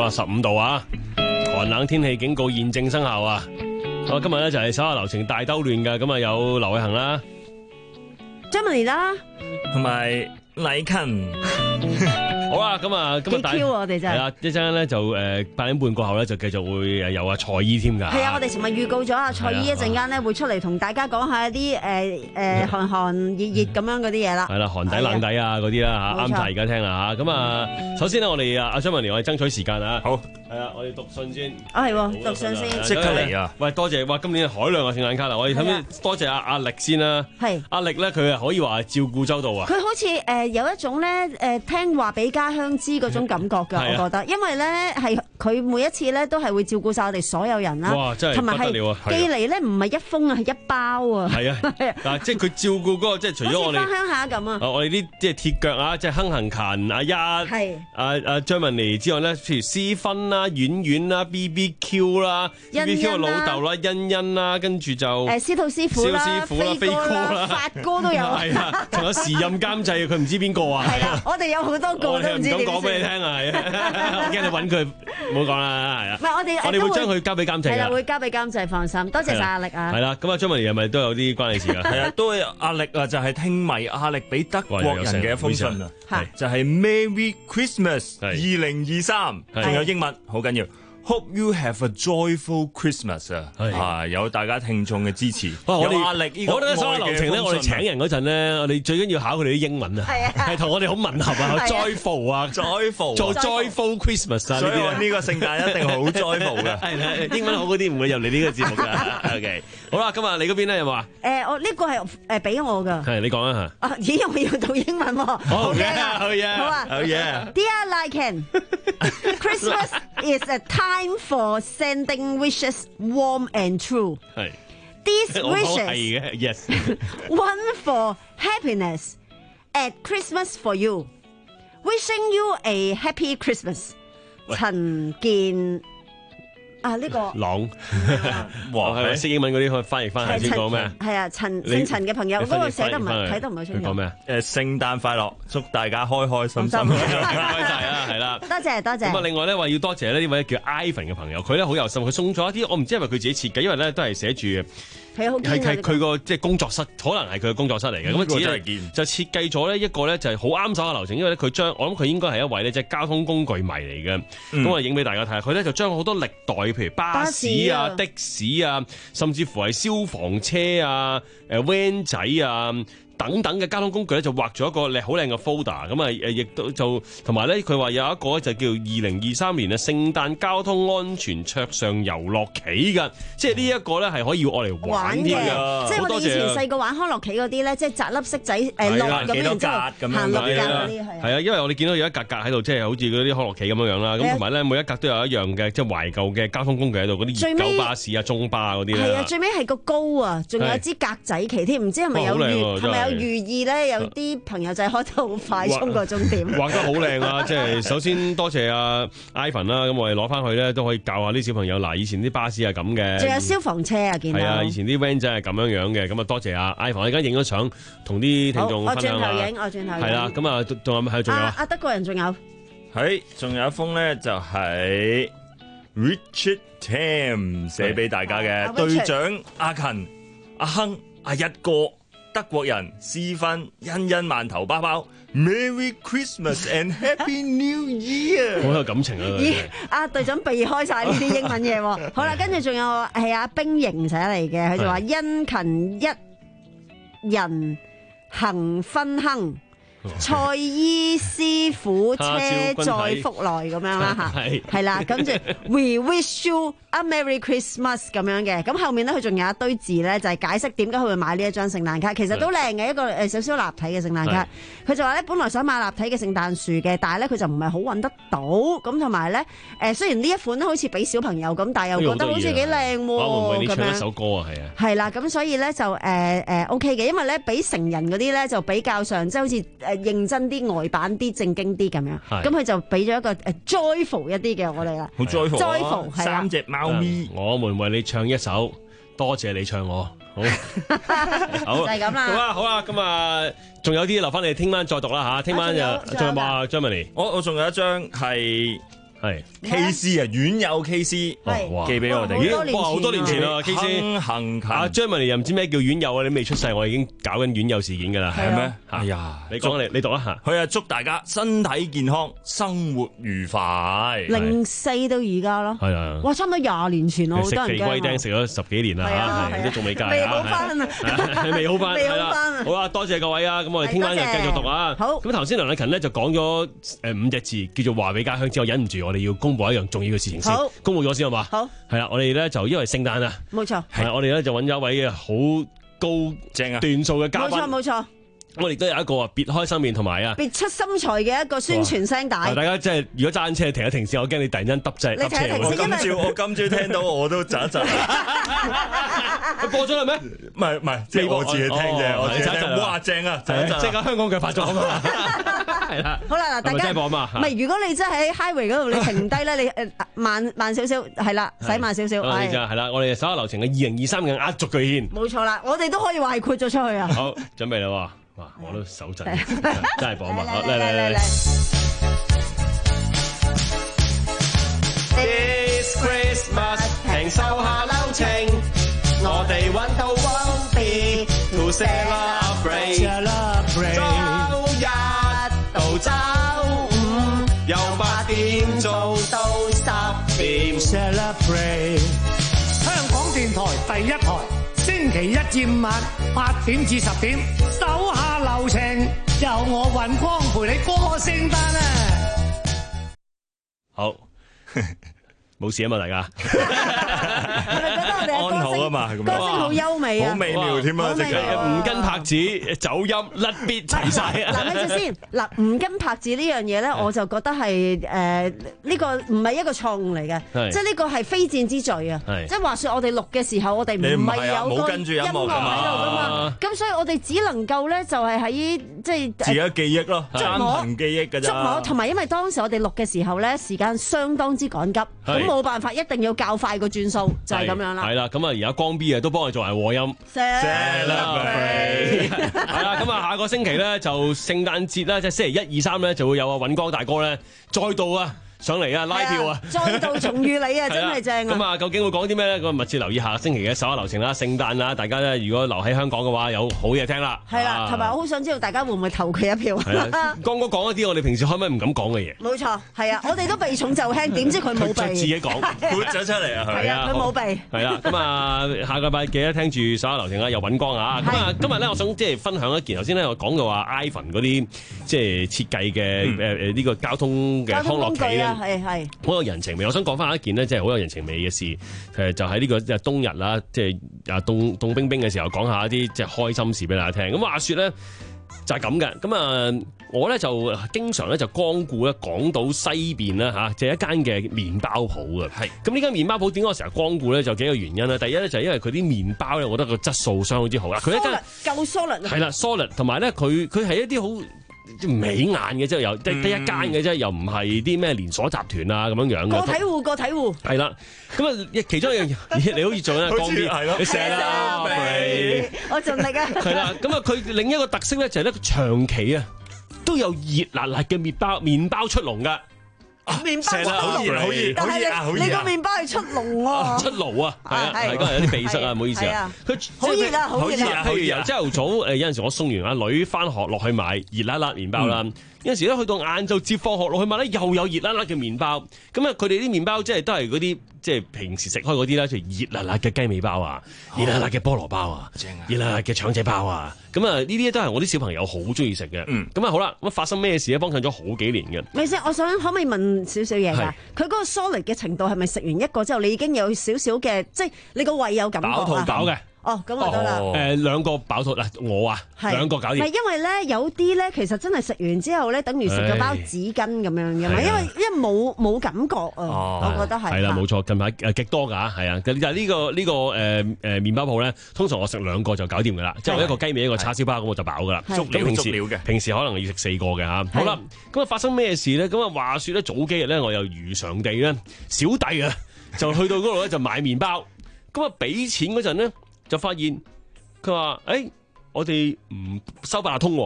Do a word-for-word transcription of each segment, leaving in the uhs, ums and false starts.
啊，十五度啊，寒冷天氣警告現正生效啊！我今日咧就係手下留情大兜亂㗎，咁啊有劉偉恒啦 Germany 啦， 同埋黎勤。 好啦，咁啊，咁啊， 幾 Q 我哋真係。 係啦，一陣間咧就誒八點半過後咧就繼續會誒有阿蔡姨添㗎。 係啊，我哋尋日預告咗阿蔡姨一陣間咧會出嚟同大家講下啲誒誒寒寒熱熱咁樣嗰啲嘢啦。 係啦，寒底冷底啊嗰啲啦嚇，啱晒而家聽啦嚇。咁啊，首先咧我哋啊阿張文蓮，我哋爭取時間啊。 好， 係啊，我哋讀信先。 啊係喎，讀信先。 即刻嚟啊！ 喂，多謝哇！今年海量嘅聖誕卡啦，我哋睇先多謝阿阿力先啦。 係阿力咧，佢係可以話照顧周到啊。 佢好似誒有一種咧誒聽話俾家鄉知嗰種感覺㗎，我覺得，因為咧係佢每一次咧都係會照顧晒我哋所有人啦。 哇！真係同埋係不得了啊！ 寄嚟咧唔係一封啊，係一包啊。 係啊，嗱，即係佢照顧嗰個，即係除咗我哋好似翻鄉下咁啊。 啊，我哋啲即係鐵腳啊，即係亨行勤阿一， 係阿阿張文妮之外咧，譬如思芬啦、婉婉啦、B B Q 啦、B B Q 嘅老豆啦、欣欣啦，跟住就誒司徒師傅啦、 師傅啦、 飛哥啦、發哥都有。 係啊，仲有時任監製，佢唔知邊個啊？ 係啦，我哋有好多個我哋唔都唔知點敢講俾你算。 聽啊，係啊，我驚你揾佢，唔好講啦，係啊。 唔係我哋我哋會將佢交俾監製係啦， 㗎。 會交俾監製，放心。多謝晒阿力啊。 係啦，咁啊張文妮係咪都有啲關你事㗎？ 係啊，都係壓力啊，就係聽迷壓力俾德國人嘅一封信啊， 係就係 Merry Christmas 二零二三， 係仲有英文好緊要。Hope you have a joyful Christmas 啊！ 係啊，有大家聽眾嘅支持， 哇！我哋有壓力呢個我覺得所有流程咧，我哋請人嗰陣咧，我哋最緊要考佢哋啲英文啊， 係啊係同我哋好吻合啊，joyful 啊 joyful 做 joyful Christmas 啊呢所以我啲啊。 呢個聖誕一定好 joyful 嘅。 係啦，英文好嗰啲唔會入嚟呢個節目㗎。OK，好啦，今日你嗰邊咧有冇啊？ 誒，我呢個係誒俾我㗎。 係你講一下。 啊，咦，我要讀英文喎。 好嘅， 嘢，好嘢， 好啊。 好嘢。 Dear Lycan, Christmas is a time for sending wishes warm and true. 係。 These 我講 wishes, 係嘅，yes。 one for happiness at Christmas for you. Wishing you a happy Christmas. 喂陳健啊，呢個朗， 哇係咪識英文嗰啲可以翻譯翻係先講咩啊？ 係啊，陳你姓陳嘅朋友你嗰個寫得唔翻譯係睇得唔係好清楚。 佢講咩啊？ 誒，聖誕快樂，祝大家開開心心。 開心唔該晒啊，係啦。 多謝多咁啊， 謝。 另外咧話要多謝呢位叫 Ivan 嘅朋友，佢咧好有心，佢送咗一啲，我唔知係咪佢自己設計，因為咧都係寫住係好堅啊係係佢個即係工作室，可能係佢嘅工作室嚟嘅。咁啊， 呢個自己真係堅就設計咗呢一個咧就係好啱手嘅流程，因為咧佢將我諗佢應該係一位咧即係交通工具迷嚟嘅。咁我影俾大家睇下，佢咧就將好多歷代譬如巴士啊、 巴士啊的士啊，甚至乎係消防車啊、誒 van 仔啊。等等嘅交通工具咧，就畫咗一個靚好靚嘅 folder，咁啊誒，亦都就同埋咧，佢話有一個就叫二零二三年嘅聖誕交通安全桌上遊樂棋㗎，即係呢一個咧係可以愛嚟玩添嘅， 㗎。 即係我哋以前好多謝細個玩康樂棋嗰啲咧，即係擲粒色仔誒係啊落咁樣， 幾多然之後格咁樣行六格係啊嗰啲係啊。 係啊，因為我哋見到有一格格喺度，即係好似嗰啲康樂棋咁樣樣啦。咁同埋咧，每一格都有一樣嘅即係懷舊嘅交通工具喺度，嗰啲最尾熱狗巴士啊、中巴嗰啲係啊， 咧。 最尾係個高啊，仲有一支格仔旗添，唔知係咪有哇好靚寓喎真係係咪有寓意咧？有啲朋友仔開得好快，衝過終點。 畫得好靚啊！即係首先多謝阿 Ivan 啦，咁我哋攞翻去咧都可以教下啲小朋友。嗱，以前啲巴士係咁嘅， 仲有消防車啊，見到。 係啊，以前啲 van 仔係咁樣樣嘅，咁啊多謝阿 Ivan，我而家影咗相，同啲聽好，我轉眾分享下。 頭影，我轉頭影。 係啦，咁啊仲有係仲有啊？ 阿阿德國人仲有。 係，仲有一封咧就係 Richard Tam 寫俾大家啊嘅隊長阿勤、阿亨、阿一哥。德國人思芬、欣欣饅頭包包 ，Merry Christmas and Happy New 好 Year！ 有感情啊！ 咦，阿隊長避開晒呢啲英文嘢喎。好啦，跟住仲有係阿冰瑩寫嚟嘅，佢就話殷勤一人行分亨。蔡醫師傅車載福來咁樣啦嚇， 係係啦，跟住 We wish you a Merry Christmas 咁樣嘅，咁後面咧佢仲有一堆字咧，就係解釋點解佢會買呢一張聖誕卡，其實都靚嘅一個誒少少立體嘅聖誕卡。佢就話咧，本來想買立體嘅聖誕樹嘅，但係咧佢就唔係好揾得到，咁同埋咧誒雖然呢一款咧好似俾小朋友咁，但係又覺得好似幾靚喎， 會唔會你咁樣。 唱一首歌啊？係啊。 係啦，咁所以咧就誒誒 OK 嘅，因為咧俾成人嗰啲咧就比較上即係好似誒認真啲、呆板啲、正經啲咁樣， 係咁佢就俾咗一個誒 joyful 一啲嘅我哋啦。 好 joyful 啊 joyful，係啦三隻貓咪。 我們為你唱一首，多謝你唱我，好，好就係咁啦好啊，好啦，咁啊，仲有啲留翻你聽晚再讀啦吓，聽晚啊就仲有冇啊 Germany？ 我我仲有一張係係 K C 啊，院友 K C 係哇寄俾我哋， 好多年哇好多年前啦，K C 亨行勤阿張文妮又唔知咩叫院友啊，你未出世我已經搞緊院友事件㗎啦， 係啊係咩？ 嚇哎呀， 你講你你讀一下。 佢啊祝大家身體健康，生活愉快。 零四到而家咯， 係啊。 哇，差唔多廿年前咯，好食多人地龜釘驚食咗十幾年啦係啊嚇， 係啊都仲未戒啊未好翻啊！ 係未好翻， 未好係啦返啊好啦，多謝各位啊！咁我哋聽晚就繼續讀啊。 好咁頭先梁禮勤咧就講咗誒五隻字，叫做話俾家鄉之後，忍唔住我哋要公佈一樣重要嘅事情先好， 公佈咗先好嘛？ 好， 係啦，我哋咧就因為聖誕啊， 冇錯， 係我哋咧就揾咗一位好高正啊！ 段數嘅嘉冇錯賓， 冇錯， 我哋都有一個啊別開生面同埋啊。 別出心裁嘅一個宣傳聲帶。 大家即係如果揸緊車停一停先，我驚你突然間揼掣你揼車我停一停先喎。 今朝我今朝聽到我都窒一窒， 佢播咗啦咩？ 唔係唔係，即係我自己聽啫， 哦我自己聽。 哦哦哇，正啊，窒一窒。 即係香港嘅發作啊嘛，係啦。 好啦嗱，大係咪家真係播嘛唔係，如果你真係喺 highway 嗰度，你停低咧，你誒慢慢少少，係啦，使慢少少， 我哋就係係啦，我哋手下留情嘅二零二三嘅壓軸巨獻。 冇錯啦，我哋都可以話係豁咗出去啊！ 好，準備啦喎！哇，我都手震，真係播嘛！好嚟嚟嚟嚟 ！This Christmas 平手下留情，我哋揾到 One B to celebrate。周一到周五由八點做到十點。 Celebrate 香港電台第一台，星期一至五晚八點至十點，手下留情，由我尹光陪你過聖誕啊！ 好，冇事啊嘛，大家。 係咪覺得我哋嘅安好啊嘛係咁樣歌聲好優美啊！ 好美妙添啊！ 好美即係妙唔跟拍子，走音甩必齊晒啊！ 嗱，咪住先。嗱，唔跟拍子呢樣嘢咧，我就覺得係誒呢個唔係一個錯誤嚟嘅， 係即係呢個係非戰之罪啊！ 係即係話説我哋錄嘅時候，我哋唔你唔係係啊有個冇跟住音樂音樂喺㗎嘛度噶嘛，咁所以我哋只能夠咧就係喺即係自己嘅記憶咯，單摸憑記憶㗎觸摸， 咋。 同埋因為當時我哋錄嘅時候咧，時間相當之趕急，咁冇辦法，一定要較快個轉數，就係咁樣啦係。啦，咁啊，而家光 B 啊都幫我做埋和音。 Celebrate 係啦，咁啊，下個星期咧就聖誕節啦，即係星期一、二、三咧就會有啊尹光大哥咧再度啊上嚟啊拉票啊！ 再度重遇你啊，真係正啊！ 咁啊，究竟會講啲咩咧？咁啊，密切留意下星期嘅手下留情啦，聖誕啦，大家咧如果留喺香港嘅話，有好嘢聽啦。 係啦，同埋我好想知道大家會唔會投佢一票？ 係啦，剛剛講一啲我哋平時開咪唔敢講嘅嘢， 冇錯，係啊，我哋都避重就輕，點知佢冇佢就自避？ 己講。 豁咗出嚟啊！佢係啊，佢冇避。 係啦，咁啊，下個禮拜記得聽住手下留情啦，又尹光啊！咁啊，今日咧，我想即係分享一件頭先咧，我講嘅話，iPhone 嗰啲即係設計嘅誒誒呢個交通嘅交通康樂企咧工具啊，。係係。 好有人情味，我想講翻一件呢，即係好有人情味嘅事，誒就喺呢個即係冬日啦，即係啊凍凍冰冰嘅時候，講下一啲即係開心事俾大家聽。咁話說咧就係咁嘅，咁啊我咧就經常咧就光顧咧港島西邊啦嚇，即係一間嘅麵包鋪嘅。 係咁呢間麵包鋪點解我成日光顧咧？就幾個原因啦。第一咧就係因為佢啲麵包咧，我覺得個質素相當之好啦。佢一間 solid 夠 solid 啊！ 係啦，solid，同埋咧佢佢係一啲好唔起眼嘅，即係又得得一間嘅啫，又唔係啲咩連鎖集團啊咁樣樣嘅。 個體戶個體戶， 係啦，咁啊，其中一樣嘢，你好似做緊好似光邊， 係咯你寫啦，係我盡力啊！ 係啦，咁啊，佢另一個特色咧就係咧，長期啊都有熱辣辣嘅麵包，麵包出籠噶， 麵包成日出好熱籠， 好熱但好熱啊！好係你你個熱啊！ 麵包係出籠喎， 出爐啊，係啊， 係係嗰日有啲鼻塞啊，唔好意思啊係啊， 佢好熱啊，好熱好熱啊！ 譬如由朝頭早誒有陣時我送完阿女翻學落去買熱辣辣麵包啦，有陣時咧去到晏晝接放學落去買咧又有熱辣辣嘅麵包，咁啊佢哋啲麵包即係都係嗰啲即係平時食開嗰啲啦，譬如熱辣辣嘅雞尾包啊，熱辣辣嘅菠蘿包啊， 正啊熱辣辣嘅腸仔包啊，咁啊呢啲都係我啲小朋友好中意食嘅， 嗯咁啊好啦，咁發生咩事咧？幫襯咗好幾年嘅。 咪先，我想可唔可以問少少嘢㗎係？ 佢嗰個 solid 嘅程度係咪食完一個之後，你已經有少少嘅，即係你個胃有感覺飽肚啊？ 飽嘅， 哦，咁就得啦。 哦誒兩個飽肚嗱，我啊係兩個搞掂。 唔係因為咧，有啲咧其實真係食完之後咧，等於食咗包紙巾咁樣嘅嘛。 係啊因為因為冇冇感覺啊， 哦我覺得係。 係啦，冇錯，近排誒極多㗎，係啊。但係呢個呢個誒誒麵包鋪咧，通常我食兩個就搞掂㗎啦，即係我一個雞尾一個叉燒包咁我就飽㗎啦。 係咁平時足料嘅平時可能要食四個嘅嚇。好啦，咁啊發生咩事咧？咁啊話説咧，早幾日咧，我又如常地咧，小弟啊就去到嗰度咧就買麵包，咁啊俾錢嗰陣咧就發現佢話：誒我哋唔收八達通喎。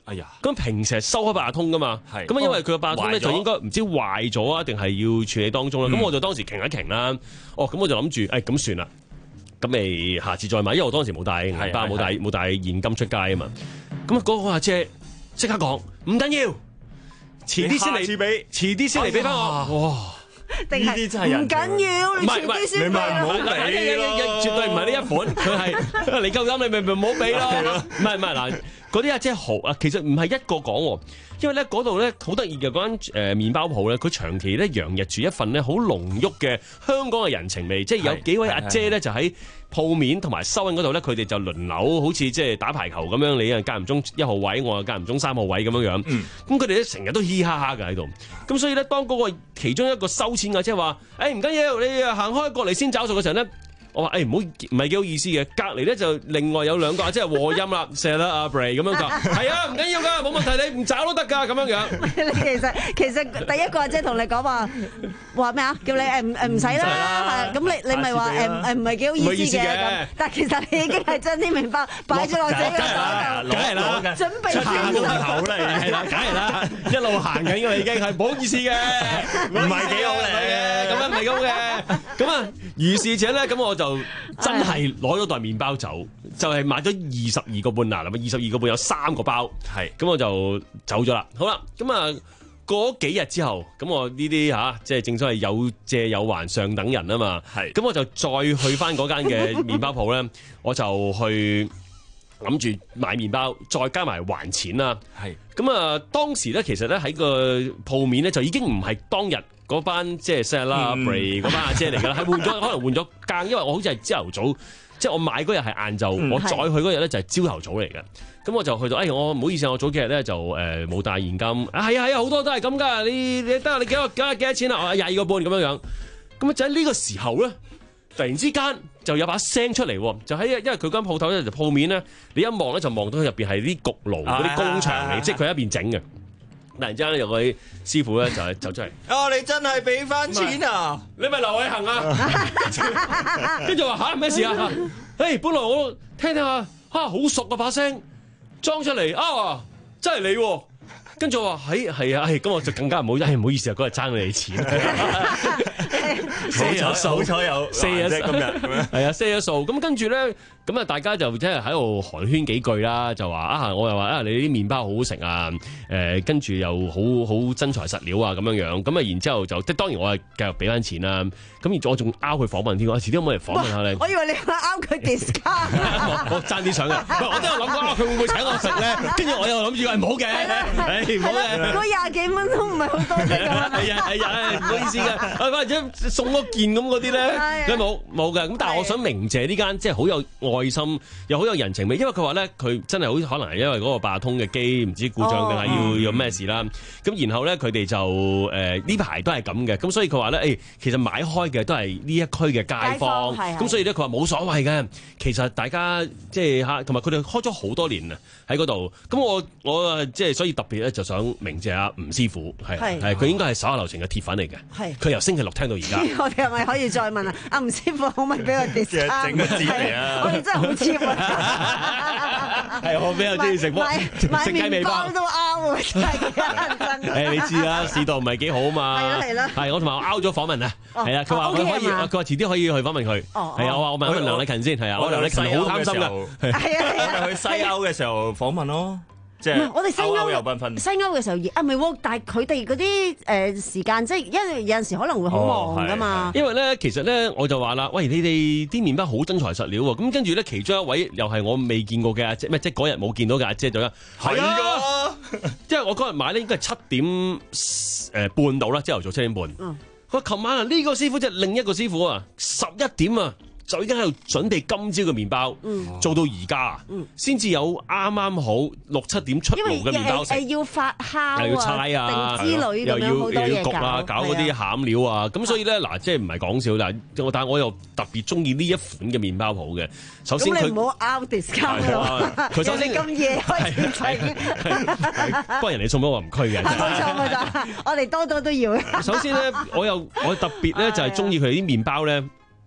哎呀， 咁平時係收開八達通噶嘛， 係咁啊因為佢個八達通咧壞咗就應該唔知壞咗啊，定係要處理當中啦。咁、 嗯我就當時停一停啦。哦，咁我就諗住，誒咁算啦，咁咪下次再買，因為我當時冇帶銀包，冇帶冇帶現金出街啊嘛。咁啊嗰個阿姐即刻講唔緊要，遲啲先嚟俾， 遲啲先嚟俾翻我。哇！ 定呢啲真係人唔緊要，你遲啲先俾你咪唔好啦。 俾咯絕對唔係呢一款，佢係你夠膽，你咪咪唔好俾咯。唔係唔係嗱，嗰啲阿姐好啊，其實唔係一個講喎，因為咧嗰度咧好得意嘅嗰間誒麵包鋪咧，佢長期咧洋溢住一份咧好濃郁嘅香港嘅人情味，即係有幾位阿姐咧就喺鋪面同埋收銀嗰度咧，佢哋就輪流好似即係打排球咁樣，你啊間唔中一號位，我啊間唔中三號位咁樣樣。咁佢哋咧成日都嘻哈哈嘅喺度。咁所以咧，當嗰個其中一個收錢嘅即係話，誒唔緊要，你啊行開過嚟先找數嘅時候咧。我話誒唔好唔係幾好意思嘅，隔離咧就另外有兩個即係和音啦，謝啦阿 Bray 咁樣講，係啊唔緊要㗎，冇問題，你唔找都得㗎咁樣樣。 你其實其實第一個阿姐同你講話話咩啊？叫你誒唔誒唔使啦，係咁你你咪話誒誒唔係幾好意思嘅咁，但其實你已經係將啲麵包擺咗落自己個手度， 梗係啦， 準備出行門口啦， 係啦，梗係啦，一路行緊㗎啦已經係唔好意思嘅， 唔係幾好嘅， 咁樣唔係咁嘅，咁啊如是者咧，咁我就真係攞咗袋麵包走，就係買咗二十二個半嗱，二十二個半有三個包， 係咁我就走咗啦。好啦，咁啊過幾日之後，咁我呢啲嚇即係正所謂有借有還上等人啊嘛， 係咁我就再去翻嗰間嘅麵包鋪咧，我就去諗住買麵包，再加埋還錢啦。 係咁啊，當時咧其實咧喺個鋪面咧就已經唔係當日嗰班即係 Sir 啦、 嗯 Bray 嗰班阿姐嚟㗎啦，係換咗可能換咗更，因為我好似係朝頭早，即係我買嗰日係晏晝， 嗯我再去嗰日咧就係朝頭早嚟嘅。咁我就去到，哎，我唔好意思，我早幾日咧就誒冇帶現金。啊，係啊係啊，好多都係咁㗎。你你得你幾多幾多幾多錢啊？我廿二個半咁樣樣。咁就喺呢個時候咧，突然之間就有把聲出嚟喎，就喺因為佢間鋪頭咧就鋪面咧，你一望咧就望到佢入邊係啲焗爐嗰啲工場嚟，即係佢喺一邊整嘅。突然之間有位師傅咧就係走出嚟， 啊！你真係俾翻錢啊！ 你咪劉偉恒啊！跟住話嚇咩事啊？誒，本來我聽聽下嚇好熟啊把聲裝出嚟啊，真係你喎！跟住我話係係啊，咁我就更加唔好，誒唔好意思啊，嗰日爭你哋錢。四咗數， 好彩有四咗啫今日咁樣係啊，四咗數。咁跟住咧，咁啊大家就即係喺度寒暄幾句啦，就話啊，我又話啊，你啲麵包好好食啊，誒跟住又好好真材實料啊咁樣樣。咁啊然之後就即係當然我係繼續俾翻錢啦。咁而我仲拗佢訪問添，我遲啲可唔可以嚟訪問下你？ 我以為你話拗佢 discount。 我我爭啲想嘅，我都有諗過啊，佢會唔會請我食咧？跟住我又諗住話唔好嘅，誒唔好嘅。 嗰廿幾蚊都唔係好多啫咁啊！ 係啊係啊，唔好意思嘅，啊或者送多件咁嗰啲咧，佢冇冇嘅。咁但係我想鳴謝呢間即係好有愛心又好有人情味，因為佢話咧佢真係好可能係因為嗰個八達通嘅機唔知故障定係要有咩事啦。咁然後咧佢哋就誒呢排都係咁嘅，咁所以佢話咧誒其實買開嘅都係呢一區嘅街坊，咁所以咧佢話冇所謂嘅。其實大家即係嚇，同埋佢哋開咗好多年啊喺嗰度。咁我我啊即係所以特別咧就想鳴謝阿吳師傅，係係佢應該係手下留情嘅鐵粉嚟嘅。係佢由星期六聽到而家。 我哋係咪可以再問啊？阿吳師傅可唔可以俾個 discount？ 整個字嚟啊！ 我哋真係好 cheap 啊！ 係我比較中意食食雞尾包都拗啊！真係誒你知啦，市道唔係幾好嘛。係啦係啦。係我同埋我拗咗訪問啊。係啊，佢話佢可以，佢話遲啲可以去訪問佢。哦。係啊，我話我問問梁禮勤先。係啊，我梁禮勤好擔心㗎。 係啊係啊。去西歐嘅時候訪問咯。即係我哋西歐又繽紛， 西歐嘅時候啊，唔係喎，但係佢哋嗰啲誒時間，即係因為有陣時可能會好忙噶嘛。 因為咧，其實咧，我就話啦，喂，你哋啲麵包好真材實料喎。咁跟住咧，其中一位又係我未見過嘅阿姐，咩即係嗰日冇見到嘅阿姐就話係啊，即係我嗰日買咧應該係七點誒半到啦，朝頭早七點半。嗯，佢話琴晚啊，呢個師傅即係另一個師傅啊，十一點啊。就已經喺度準備今朝嘅麵包，嗯、做到而家，先至、嗯、有啱啱好六七點出爐嘅麵包食。 因為要發酵又要猜啊， 定之類咁樣好多嘢搞。 又要焗啊，搞嗰啲餡料啊，咁所以咧嗱，即係唔係講笑嗱，但係我又特別中意呢一款嘅麵包鋪嘅。首先佢唔好 out discount 咯。佢首先咁夜開始整， 不過人哋送俾我唔拘嘅。 冇錯冇錯，我哋多多都要。 首先咧，我又我特別咧就係中意佢啲麵包咧。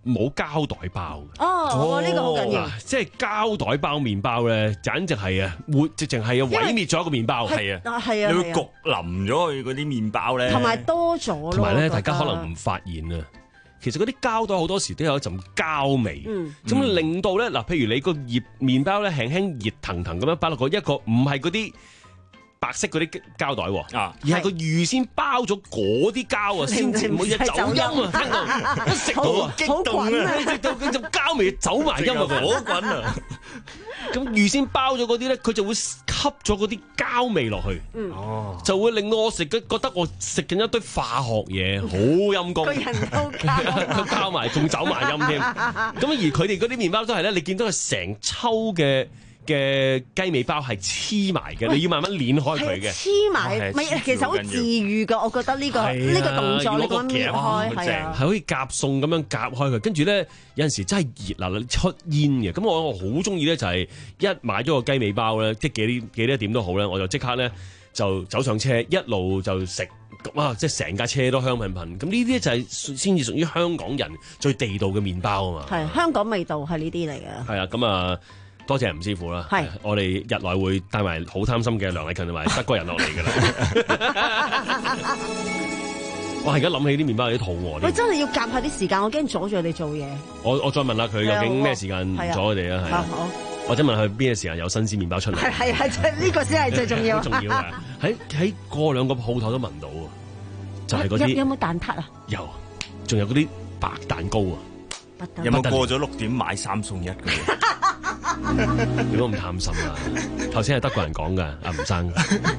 冇膠袋包嘅。 哦，呢個好緊要。 嗱，即係膠袋包麵包咧，簡直係啊，活直情係啊，毀滅咗一個麵包。 係啊， 啊係啊， 你會焗淋咗佢嗰啲麵包咧， 同埋多咗咯。 同埋咧， 我覺得大家可能唔發現啊，其實嗰啲膠袋好多時都有一陣膠味， 嗯咁令到咧嗱，譬如你個熱麵包咧輕輕熱騰騰咁樣擺落個一個唔係嗰啲白色嗰啲膠袋喎， 啊而係佢預先包咗嗰啲膠啊，先至唔會有走音啊，聽到一食到啊， 好滾啊！ 食到佢就膠味走埋音啊， 火滾啊！ 咁預先包咗嗰啲咧，佢就會吸咗嗰啲膠味落去， 哦， 就會令到我食嘅覺得我食緊一堆化學嘢，好陰功。 個人都膠， 都交埋，仲走埋音添。咁而佢哋嗰啲麵包都係咧，你見到佢成抽嘅嘅雞尾包係黐埋嘅，你要慢慢攣開佢嘅。 黐埋， 係咪其實好治癒噶。我覺得呢個係啊呢個動作，你要攞個講搣夾開好係啊係。可以夾餸咁樣夾開佢，跟住咧有陣時真係熱辣辣出煙嘅。咁我我好中意咧，就係一買咗個雞尾包咧，即係幾點幾多點都好咧，我就即刻咧就走上車，一路就食。哇！即係成架車都香噴噴，咁呢啲就係先至屬於香港人最地道嘅麵包啊嘛。 係香港味道係呢啲嚟嘅。 係啊，咁啊，多謝吳師傅啦。 係我哋日內會帶埋好貪心嘅梁禮勤同埋德國人落嚟㗎啦。我而家諗起啲麵包有啲肚餓喂， 添。 真係要夾下啲時間，我驚阻住佢哋做嘢。 我我再問下佢究竟咩時間係啊阻佢哋啊？係啊， 啊好， 或者問佢邊個時間有新鮮麵包出嚟？ 係係係，即係呢個先係最重要。 好重要嘅。喺喺過兩個鋪頭都聞到啊，就係嗰啲有有冇蛋撻啊？ 有，仲有嗰啲白蛋糕啊。 不得有冇過咗六點買三送一嘅？ 你都咁貪心啊！頭先係德國人講㗎，阿吳生。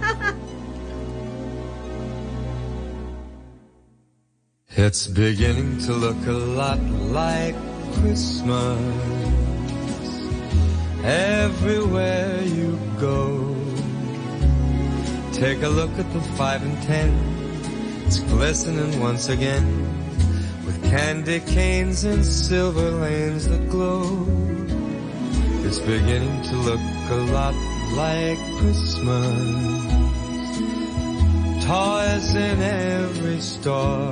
It's beginning to look a lot like Christmas everywhere you go. Take a look at the five and ten. It's glistening once again with candy canes and silver lanes that glow. It's beginning to look a lot like Christmas. Toys in every store.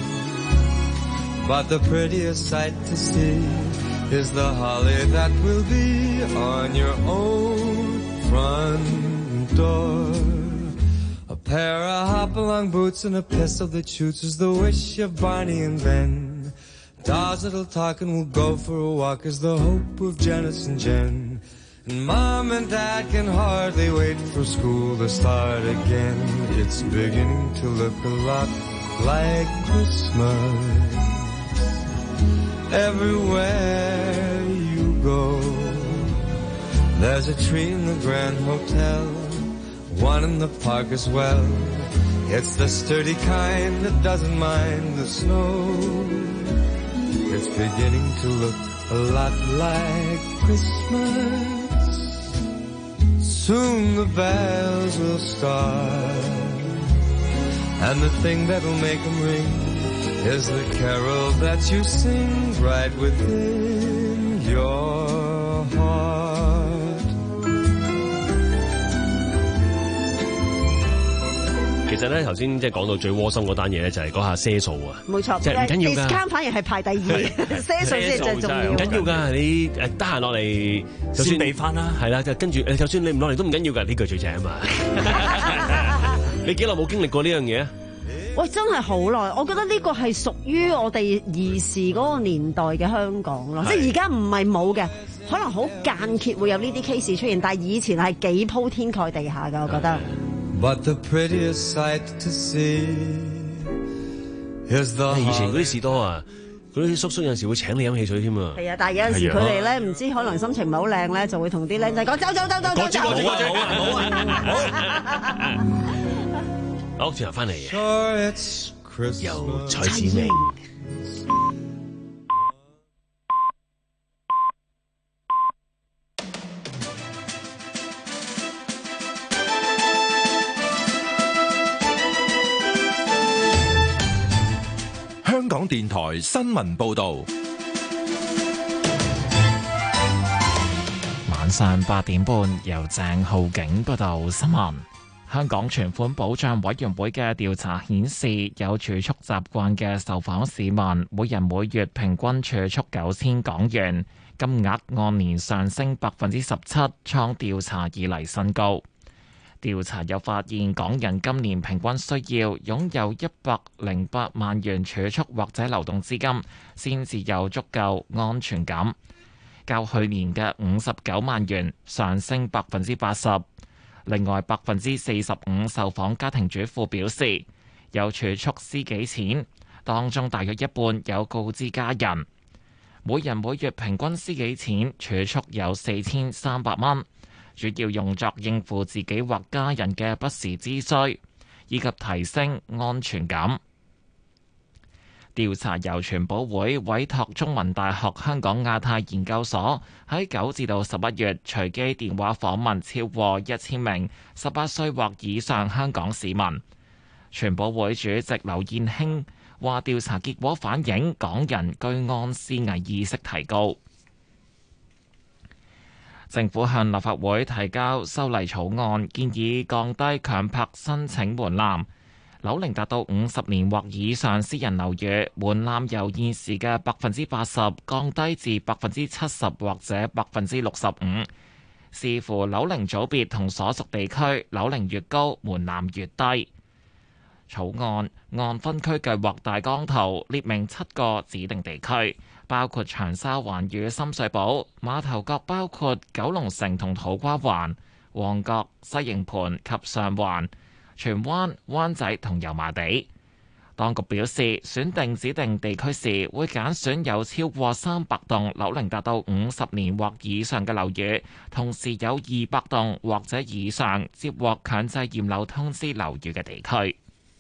But the prettiest sight to see is the holly that will be on your own front door. A pair of hop-along boots and a pistol that shoots is the wish of Barney and Ben. Dolls that'll talk and will go for a walk is the hope of Janice and Jen. And Mom and Dad can hardly wait for school to start again. It's beginning to look a lot like Christmas everywhere you go. There's a tree in the Grand Hotel, one in the park as well. It's the sturdy kind that doesn't mind the snow. It's beginning to look a lot like Christmas. Soon the bells will start, and the thing that'll make them ring is the carol that you sing right within your heart. 其實咧，頭先即係講到最窩心嗰單嘢咧，就係嗰下賒數啊。 冇錯， 即係唔緊要㗎 discount 反而係排第二，賒數先係最重要唔。緊要㗎，你誒得閒落嚟，就算先俾翻啦。 係啦，就跟住誒，就算你唔落嚟都唔緊要㗎，呢句最正啊嘛。你幾耐冇經歷過呢樣嘢啊？ 喂，真係好耐，我覺得呢個係屬於我哋兒時嗰個年代嘅香港咯，即係而家唔係冇嘅，可能好間歇會有呢啲 case 出現，但係以前係幾鋪天蓋地下㗎，我覺得。 But the prettiest sight to see is the 以前嗰啲士多啊，嗰啲叔叔有陣時會請你飲汽水添啊。 係啊，但係有陣時佢哋咧唔知可能心情唔係好靚咧，就會同啲僆仔講走走走走走走。 好啊好啊好，轉頭翻嚟， Sure it's Christmas. 由蔡子明。 香港電台新聞報導， 晚上八點半由鄭浩景報道新聞。 香港存款保障委員會嘅調查顯示，有儲蓄習慣嘅受訪市民，每人每月平均儲蓄九千港元，金額按年上升百分之十七，創調查以嚟新高。調查又發現，港人今年平均需要擁有一百零八萬元儲蓄或者流動資金，先至有足夠安全感，較去年嘅五十九萬元上升百分之八十。另外，百分之四十五受訪家庭主婦表示有儲蓄私己錢，當中大約一半有告知家人。每人每月平均私己錢儲蓄有四千三百蚊，主要用作應付自己或家人嘅不時之需，以及提升安全感。調查由傳保會委託中文大學香港亞太研究所喺九至到十一月隨機電話訪問超過一千名十八歲或以上香港市民。傳保會主席劉燕卿話：調查結果反映港人居安思危意識提高。政府向立法會提交修例草案，建議降低強拍申請門檻。樓齡達到五十年或以上私人樓宇門檻由現時嘅百分之八十降低至百分之七十或者百分之六十五，視乎樓齡組別同所屬地區，樓齡越高門檻越低。草案按分區計劃大綱圖列明七個指定地區，包括長沙灣與深水埗、馬頭角包括九龍城同土瓜灣、旺角、西營盤及上環、荃灣、灣仔同油麻地。當局表示，選定指定地區時，會揀選有超過三百棟樓齡達到五十年或以上嘅樓宇，同時有二百棟或者以上接獲強制驗樓通知樓宇嘅地區。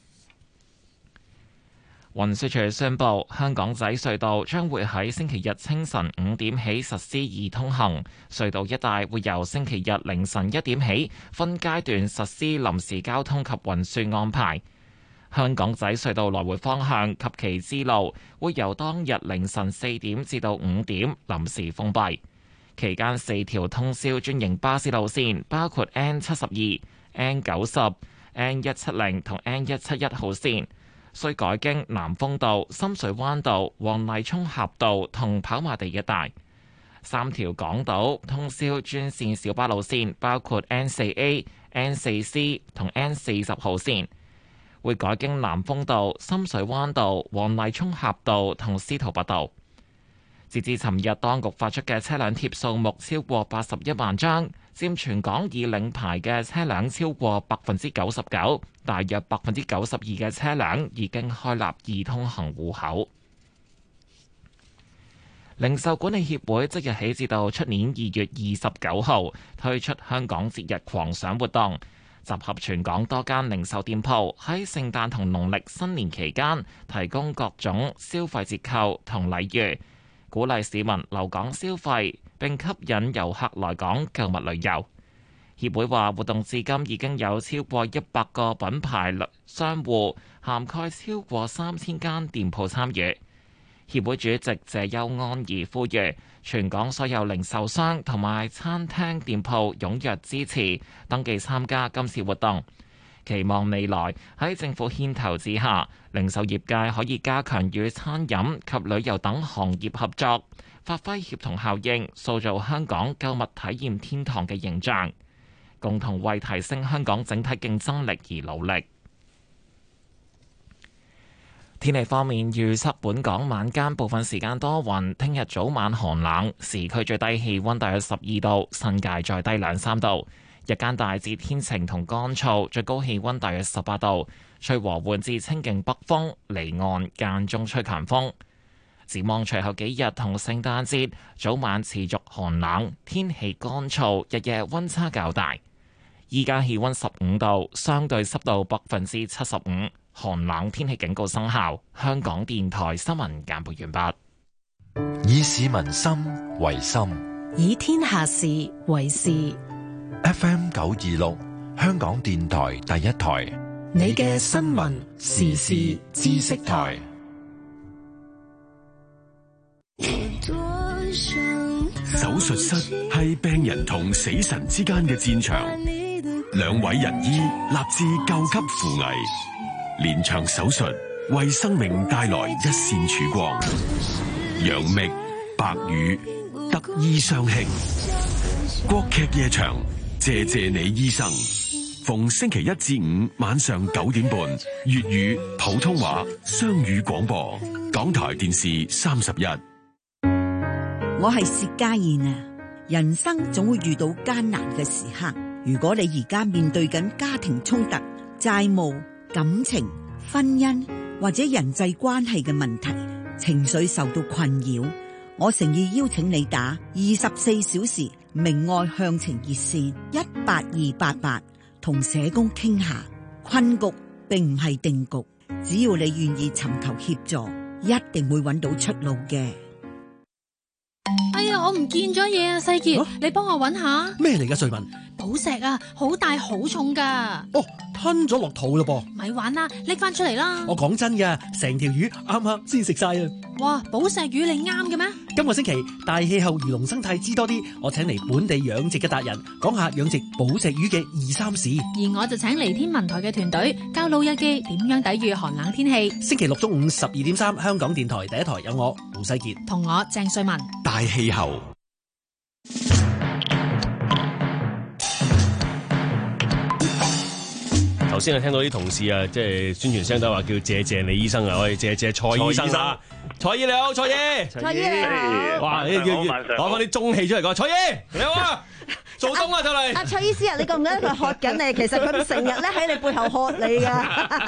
運輸署宣布，香港仔隧道將會喺星期日清晨五點起實施易通行，隧道一帶會由星期日凌晨一點起分階段實施臨時交通及運輸安排。香港仔隧道來回方向及其支路會由當日凌晨四點至到五點臨時封閉，期間四條通宵專營巴士路線，包括 N 七十二、N 九十、N 一七零同 N 一七一號線，需改經南豐道、深水灣道、黃泥涌峽道同跑馬地一帶。三條港島通宵專線小巴路線，包括 N 四 A、N 四 C 同 N 四十號線，會改經南豐道、深水灣道、黃泥涌峽道同司徒拔道。截至尋日，當局發出嘅車輛貼數目超過八十一萬張，佔全港已領牌嘅車輛超過百分之九十九，大約百分之九十二嘅車輛已經開立易通行戶口。零售管理協會即日起至到出年二月二十九號推出香港節日狂想活動，集合全港多間零售店鋪喺聖誕同農曆新年期間提供各種消費折扣同禮遇，鼓勵市民留港消費，並吸引遊客來港購物旅遊。協會話，活動至今已經有超過一百個品牌商戶，涵蓋超過三千間店鋪參與。協會主席謝邱安儀呼籲全港所有零售商同埋餐廳店鋪踴躍支持登記參加今次活動，期望未來喺政府牽頭之下，零售業界可以加強與餐飲及旅遊等行業合作，發揮協同效應，塑造香港購物體驗天堂嘅形象，共同為提升香港整體競爭力而努力。天氣方面，預測本港晚間部分時間多雲，聽日早晚寒冷，市區最低氣溫大約十二度，新界再低兩三度。日間大致天晴同乾燥，最高氣溫大約十八度，吹和緩至清勁北風，離岸間中吹強風。展望隨後幾日同聖誕節，早晚持續寒冷，天氣乾燥，日夜溫差較大。依家氣溫十五度，相對濕度百分之七十五。寒冷天氣警告生效。香港電台新聞簡報完畢。 以市民心為心， 以天下事為事。 F M 九二六，香港電台第一台， 你嘅新聞時事知識台。 手術室係病人同死神之間嘅戰場， 兩位仁醫立志救急扶危，連場手術為生命帶來一線曙光。楊冪、白宇得醫相慶，國劇夜場謝謝你醫生。逢星期一至五晚上九點半，粵語、普通話雙語廣播，港台電視三十一。 我係薛家燕啊！人生總會遇到艱難嘅時刻，如果你而家面對緊家庭衝突、債務、感情、婚姻或者人際關係嘅問題，情緒受到困擾，我誠意邀請你打二十四小時明愛向晴熱線一八二八八，同社工傾下。困局並唔係定局，只要你願意尋求協助，一定會揾到出路嘅。 哎呀，我唔見咗嘢啊！世傑，啊、你幫我揾下。 咩嚟㗎？瑞文， 寶石啊，好大好重噶。 哦，吞咗落肚嘞噃。 咪玩啦，拎翻出嚟啦。 我講真㗎，成條魚啱啱先食晒啊！ 哇，寶石魚你啱嘅咩？ 今個星期大氣候魚龍生態知多啲，我請嚟本地養殖嘅達人講下養殖寶石魚嘅二三事。 而我就請嚟天文台嘅團隊教老友記點樣抵禦寒冷天氣。 星期六中午十二點三，香港電台第一台有我胡世傑同我鄭瑞文。 大氣候。 頭先我聽到啲同事啊，即係宣傳聲都話叫謝謝李醫生啊，我哋謝謝蔡醫生啊，蔡醫你好，蔡醫， 蔡醫你好， 哇，要要攞翻啲中氣出嚟講，蔡醫你好啊，做冬啦就嚟。阿蔡醫師啊，你覺唔覺得佢喝緊你？其實佢成日咧喺你背後喝你噶。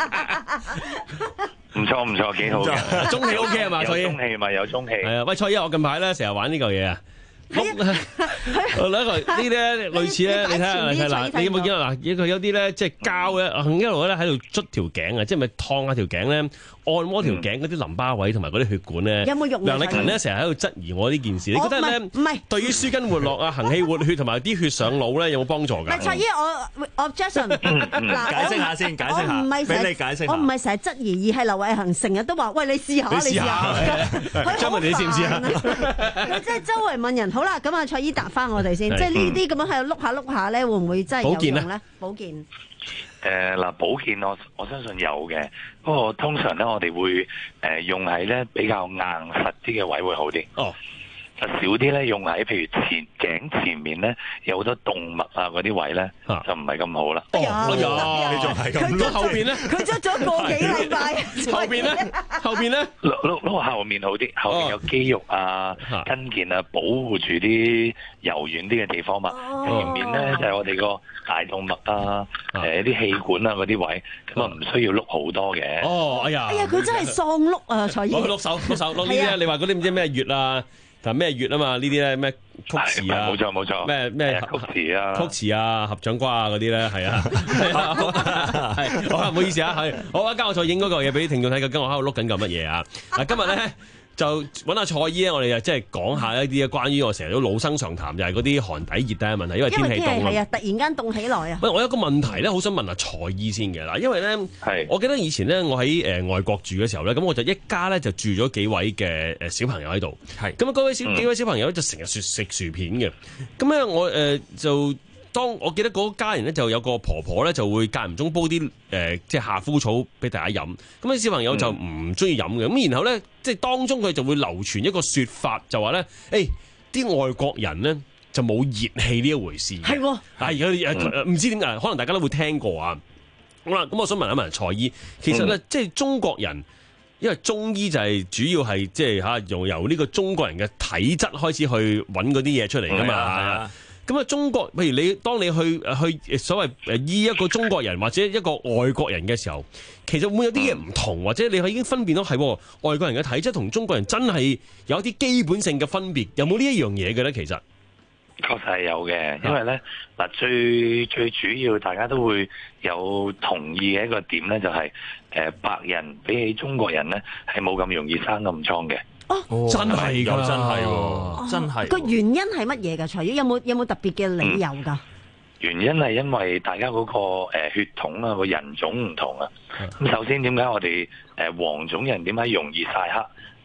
唔錯唔錯，幾好嘅， 中氣 OK 係嘛？蔡醫， 有中氣咪有中氣。係啊，喂，蔡醫，我近排咧成日玩呢嚿嘢啊。碌呢個呢啲咧類似咧，你睇下你睇嗱，你有冇見到嗱？佢有啲咧即係膠咧，一路咧喺度捽條頸啊，即係咪燙下條頸咧，按摩條頸嗰啲淋巴位同埋嗰啲血管咧。有冇用？梁麗勤咧成日喺度質疑我呢件事，你覺得咧？唔係對於舒筋活絡啊、行氣活血同埋啲血上腦咧，有冇幫助㗎？ 唔係蔡醫，我 objection 嗱， 解釋下先，解釋下， 唔係俾你解釋下。 我唔係成日質疑，而係劉偉恒成日都話：喂，你試下，你試下。 張文，你試唔試啊？ 佢即係周圍問人，好啦，咁啊，蔡醫答翻我哋先，即係呢啲咁樣喺度碌下碌下咧，會唔會真係有用咧？保健誒嗱，保健我我相信有嘅，不過通常咧我哋會誒用喺咧比較硬實啲嘅位會好啲。哦。就少啲咧，用喺譬如前頸前面咧，有好多動脈啊嗰啲位咧，就唔係咁好啦。 哦，呀，你仲係咁？咁後邊咧？ 佢捽咗個幾禮拜。 後邊咧？後邊咧？ 碌碌碌後面好啲，後邊有肌肉啊、筋腱啊，保護住啲柔軟啲嘅地方嘛。前面咧就係我哋個大動脈啊、誒啲氣管啊嗰啲位，咁啊唔需要碌好多嘅。 哦，哎呀！ 哎呀，佢真係喪碌啊，蔡醫。 我碌手碌手碌呢啲咧，你話嗰啲唔知咩穴啊？但咩穴啊嘛？呢啲咧咩曲池啊？ 冇錯冇錯。 咩咩曲池啊？ 曲池啊，合掌瓜啊嗰啲咧，係啊。係，好啊，唔好意思啊，係。好啊，交我再影嗰個嘢俾啲聽眾睇，究竟我喺度碌緊嚿乜嘢啊？嗱，今日咧就揾阿蔡醫咧，我哋啊即係講下一啲關於我成日都老生常談，就係嗰啲寒底熱帶嘅問題，因為天氣凍係啊，突然間凍起來啊。 喂，我有個問題咧，好想問下蔡醫先嘅啦，因為咧，我記得以前咧，我喺誒外國住嘅時候咧，咁我就一家咧就住咗幾位嘅誒小朋友喺度，係咁啊，嗰位小幾位小朋友咧就成日食食薯片嘅，咁咧我誒就。當我記得嗰家人咧就有個婆婆咧就會間唔中煲啲誒、呃、即係夏枯草俾大家飲，咁啲小朋友就唔中意飲嘅，咁、嗯、然後咧即係當中佢就會流傳一個説法，就話咧誒啲外國人咧就冇熱氣呢一回事，係喎，但係而家唔知點解，可能大家都會聽過啊。好啦，咁我想問一問蔡醫，其實咧、嗯、即係中國人，因為中醫就係主要係即係嚇由由呢個中國人嘅體質開始去揾嗰啲嘢出嚟㗎嘛。嗯嗯咁啊，中國譬如你當你去去所謂誒醫一個中國人或者一個外國人嘅時候，其實會唔會有啲嘢唔同，或者你已經分辨到係外國人嘅體質同中國人真係有一啲基本性嘅分別，有冇呢一樣嘢嘅咧？其實確實係有嘅，因為咧嗱最最主要大家都會有同意嘅一個點咧，就係誒白人比起中國人咧係冇咁容易生暗瘡嘅。 哦， 真係㗎， 真係喎，真係。 個原因係乜嘢㗎？蔡醫有冇有冇特別嘅理由㗎？嗯、 原因係因為大家嗰個誒血統啊，個人種唔同啊。咁首先點解我哋誒黃種人點解容易曬黑，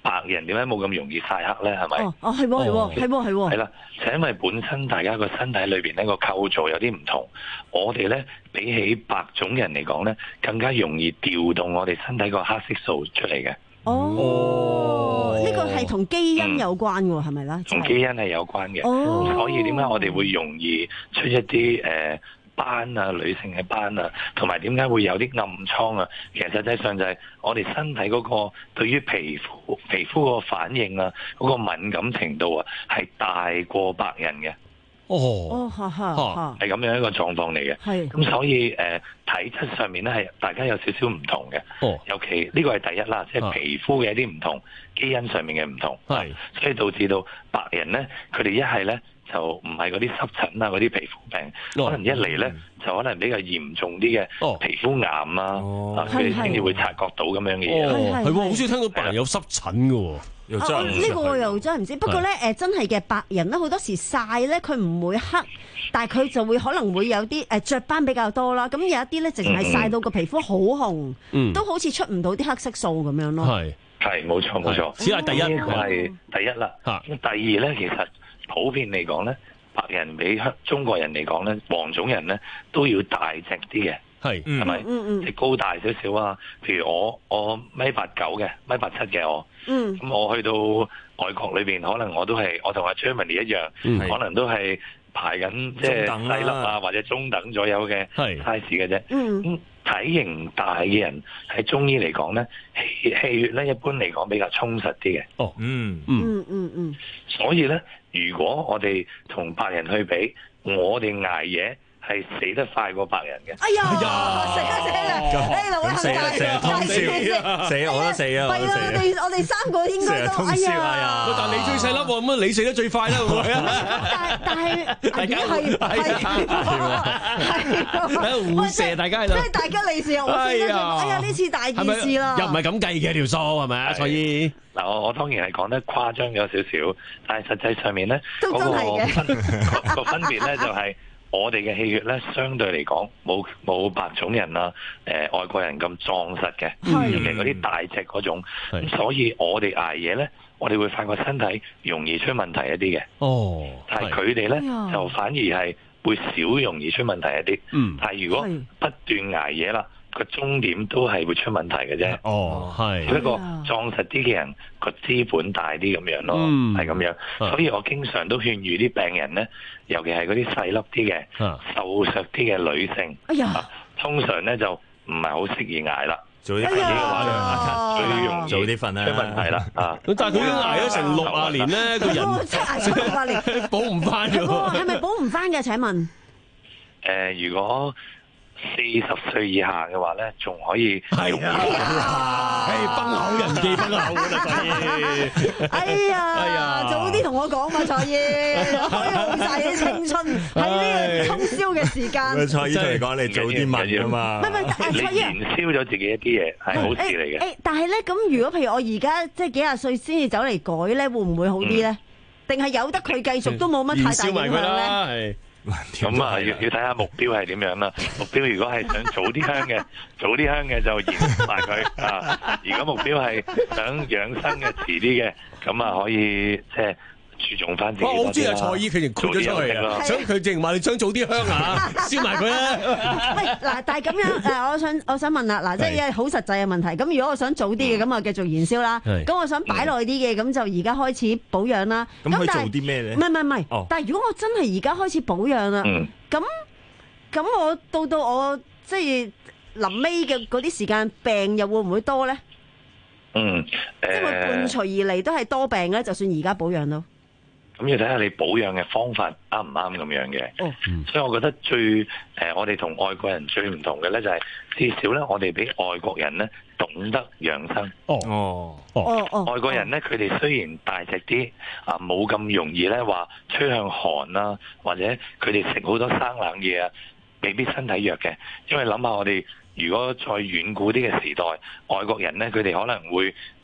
白人點解冇咁容易曬黑咧？係咪？ 哦哦，係喎係喎係喎係喎。 係啦，就因為本身大家個身體裏邊呢個構造有啲唔同，我哋咧比起白種人嚟講咧，更加容易調動我哋身體個黑色素出嚟嘅。 哦，呢個係同基因有關喎，係咪咧？ 同基因係有關嘅， 哦、 所以點解我哋會容易出一啲誒、呃、斑啊，女性嘅斑啊，同埋點解會有啲暗瘡啊？其實實際上就係我哋身體嗰個對於皮膚皮膚個反應啊，嗰、嗰個敏感程度啊，係大過白人嘅。 哦， 哦，哈哈， 係咁樣一個狀況嚟嘅。 係咁，所以誒、呃、體質上面咧係大家有少少唔同嘅。 哦， 尤其呢個係第一啦，即係皮膚嘅一啲唔同，基因上面嘅唔同。 係， 所以導致到白人咧，佢哋一係咧就唔係嗰啲濕疹啊，嗰啲皮膚病， 哦、 可能一嚟咧就可能比較嚴重啲嘅皮膚癌啊， 哦、 佢哋先至會察覺到咁樣嘅嘢。 係喎，好少聽到白人有濕疹嘅喎。 呢、啊呢個我又真係唔知，不過咧誒真係嘅白人咧好多時曬咧佢唔會黑，但係佢就會可能會有啲誒雀斑比較多啦。咁有一啲咧淨係曬到個皮膚好紅，嗯、都好似出唔到啲黑色素咁樣咯。 係係冇錯冇錯， 只係第一， 呢個係第一啦。咁第二咧，其實普遍嚟講咧，白人比香中國人嚟講咧，黃種人咧都要大隻啲嘅。 係， 係咪？嗯嗯，即高大少少啊。譬如我我米八九嘅，米八七嘅我。嗯。咁我去到外國裏邊，可能我都係我同阿 Germany 一樣，嗯、可能都係排緊即係細粒啊，或者中等左右嘅 size 嘅啫。嗯。咁體型大嘅人喺中醫嚟講咧，氣氣血咧一般嚟講比較充實啲嘅。 哦，嗯嗯嗯嗯嗯。 所以咧，如果我哋同白人去比，我哋捱夜係死得快過白人嘅。 哎呀，死啦死啦！哎，老死啦，成日通宵，死我都死啊！ 係啊，我哋我哋三個應該都哎呀！ 但係你最細粒喎，咁啊你死得最快啦，會唔會啊？ 但係大家係係係互射，大家喺度， 即係大家利是又我死得最快。哎呀，呢次大件事啦！ 又唔係咁計嘅條數係咪啊？蔡醫嗱，我我當然係講得誇張咗少少，但係實際上面咧， 都真係嘅個分別咧就係。我哋嘅氣血咧，相對嚟講冇冇白種人啊，誒、呃、外國人咁壯實嘅，尤其嗰啲大隻嗰種，咁所以我哋捱夜咧，我哋會發覺身體容易出問題一啲嘅。 哦， 但係佢哋咧就反而係會少容易出問題一啲。嗯，但係如果不斷捱夜啦，個終點都係會出問題嘅啫。 哦，係。 不過壯實啲嘅人個資本大啲咁樣咯，係咁、嗯、樣。所以我經常都勸喻啲病人咧，尤其係嗰啲細粒啲嘅、瘦削啲嘅女性， 哎呀， 啊、通常咧就唔係好適宜捱啦。 早啲瞓嘅話， 最容易早啲瞓啦， 出問題啦啊！ 咁但係佢已經捱咗成六啊年咧，個人即係捱咗六啊年， 補唔翻嘅喎。 係咪補唔翻嘅？請問？ 誒、呃，如果四十歲以下嘅話咧，仲可以係啊，誒崩口人忌崩口㗎啦，蔡醫。 哎呀，哎呀，早啲同我講嘛，蔡醫，可以用晒啲青春喺呢個通宵嘅時間。 蔡醫同你講，你早啲問啊嘛。 唔係唔係，蔡醫燃燒咗自己一啲嘢係好事嚟嘅。 誒，但係咧，咁如果譬如我而家即係幾廿歲先至走嚟改咧，會唔會好啲咧？定係由得佢繼續都冇乜太大影響咧？ 咁啊，要要睇下目標係點樣啦。目標如果係想早啲香嘅，早啲香嘅就燃埋佢啊。如果目標係想養生嘅，遲啲嘅，咁啊可以即係注重翻自己。 我知啊，蔡醫佢仲豁咗出去啊，所以佢淨話你想早啲香啊，燒埋佢啦。 喂，嗱，但係咁樣誒，我想我想問啦，嗱，即係好實際嘅問題。咁如果我想早啲嘅，咁啊繼續燃燒啦。咁我想擺耐啲嘅，咁就而家開始保養啦。 咁可以做啲咩咧？ 唔係唔係唔係，但係如果我真係而家開始保養啦，咁咁我到到我即係臨尾嘅嗰啲時間，病又會唔會多咧？ 嗯， 即係會伴隨而嚟都係多病咧，就算而家保養都。 咁要睇下你保養嘅方法啱唔啱咁樣嘅，哦嗯、所以我覺得最誒、呃，我哋同外國人最唔同嘅咧，就係、是、至少咧，我哋比外國人咧懂得養生。 哦哦哦哦， 外國人咧，佢哋雖然大隻啲啊，冇咁容易咧話趨向寒啊，或者佢哋食好多生冷嘢啊，未必身體弱嘅。因為諗下我哋如果再遠古啲嘅時代，外國人咧，佢哋可能會